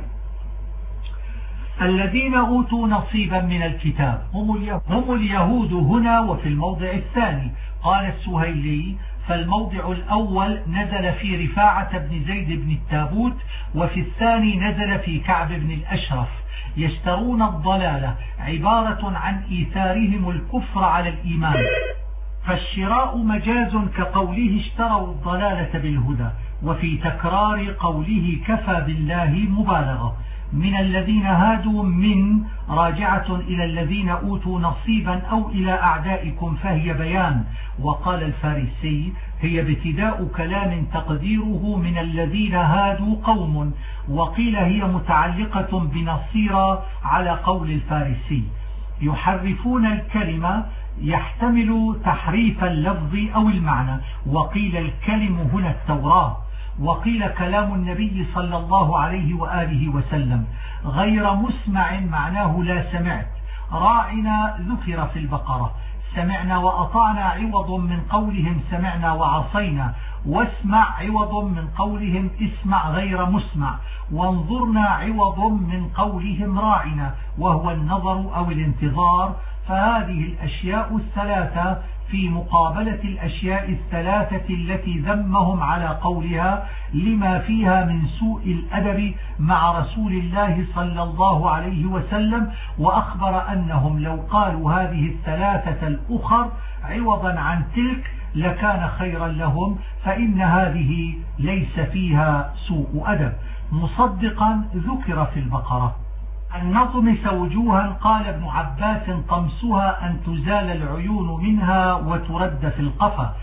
الذين أوتوا نصيبا من الكتاب هم اليهود هنا وفي الموضع الثاني. قال السهيلي: فالموضع الأول نزل في رفاعة بن زيد بن التابوت، وفي الثاني نزل في كعب بن الأشرف. يشترون الضلالة عبارة عن إيثارهم الكفر على الإيمان، فالشراء مجاز كقوله اشتروا الضلالة بالهدى، وفي تكرار قوله كفى بالله مبالغة. من الذين هادوا من راجعة إلى الذين أوتوا نصيبا أو إلى أعدائكم فهي بيان. وقال الفارسي: هي ابتداء كلام تقديره من الذين هادوا قوم، وقيل هي متعلقة بنصيرا على قول الفارسي. يحرفون الكلمة يحتمل تحريف اللفظ أو المعنى، وقيل الكلم هنا التوراة، وقيل كلام النبي صلى الله عليه وآله وسلم. غير مسمع معناه لا سمعت. راعنا ذكر في البقرة. سمعنا وأطعنا عوض من قولهم سمعنا وعصينا، واسمع عوض من قولهم اسمع غير مسمع، وانظرنا عوض من قولهم راعنا، وهو النظر أو الانتظار. فهذه الأشياء الثلاثة في مقابلة الأشياء الثلاثة التي ذمهم على قولها، لما فيها من سوء الأدب مع رسول الله صلى الله عليه وسلم، وأخبر أنهم لو قالوا هذه الثلاثة الأخر عوضا عن تلك لكان خيرا لهم، فإن هذه ليس فيها سوء أدب. مصدقا ذكر في البقرة. أن نطمس وجوها، قال ابن عباس: طمسها أن تزال العيون منها وترد في القفا،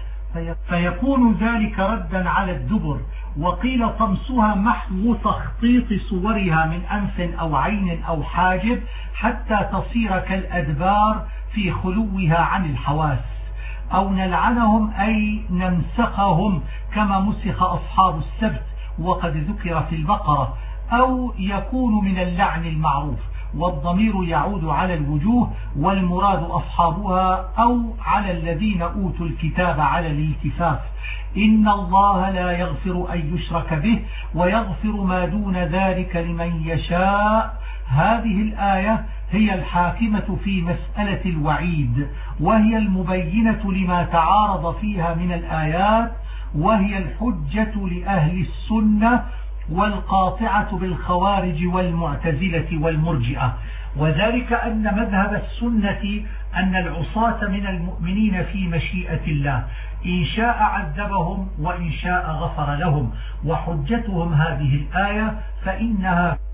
فيكون ذلك ردا على الدبر. وقيل طمسها محو تخطيط صورها من أنف أو عين أو حاجب حتى تصير كالأدبار في خلوها عن الحواس. أو نلعنهم أي نمسخهم كما مسخ أصحاب السبت، وقد ذكر في البقرة. أو يكون من اللعن المعروف، والضمير يعود على الوجوه، والمراد أصحابها أو على الذين أوتوا الكتاب على الالتفاف. إن الله لا يغفر أن يشرك به ويغفر ما دون ذلك لمن يشاء. هذه الآية هي الحاكمة في مسألة الوعيد، وهي المبينة لما تعارض فيها من الآيات، وهي الحجة لأهل السنة والقاطعة بالخوارج والمعتزلة والمرجئة. وذلك أن مذهب السنة أن العصاة من المؤمنين في مشيئة الله، إن شاء عذبهم وإن شاء غفر لهم. وحجتهم هذه الآية فإنها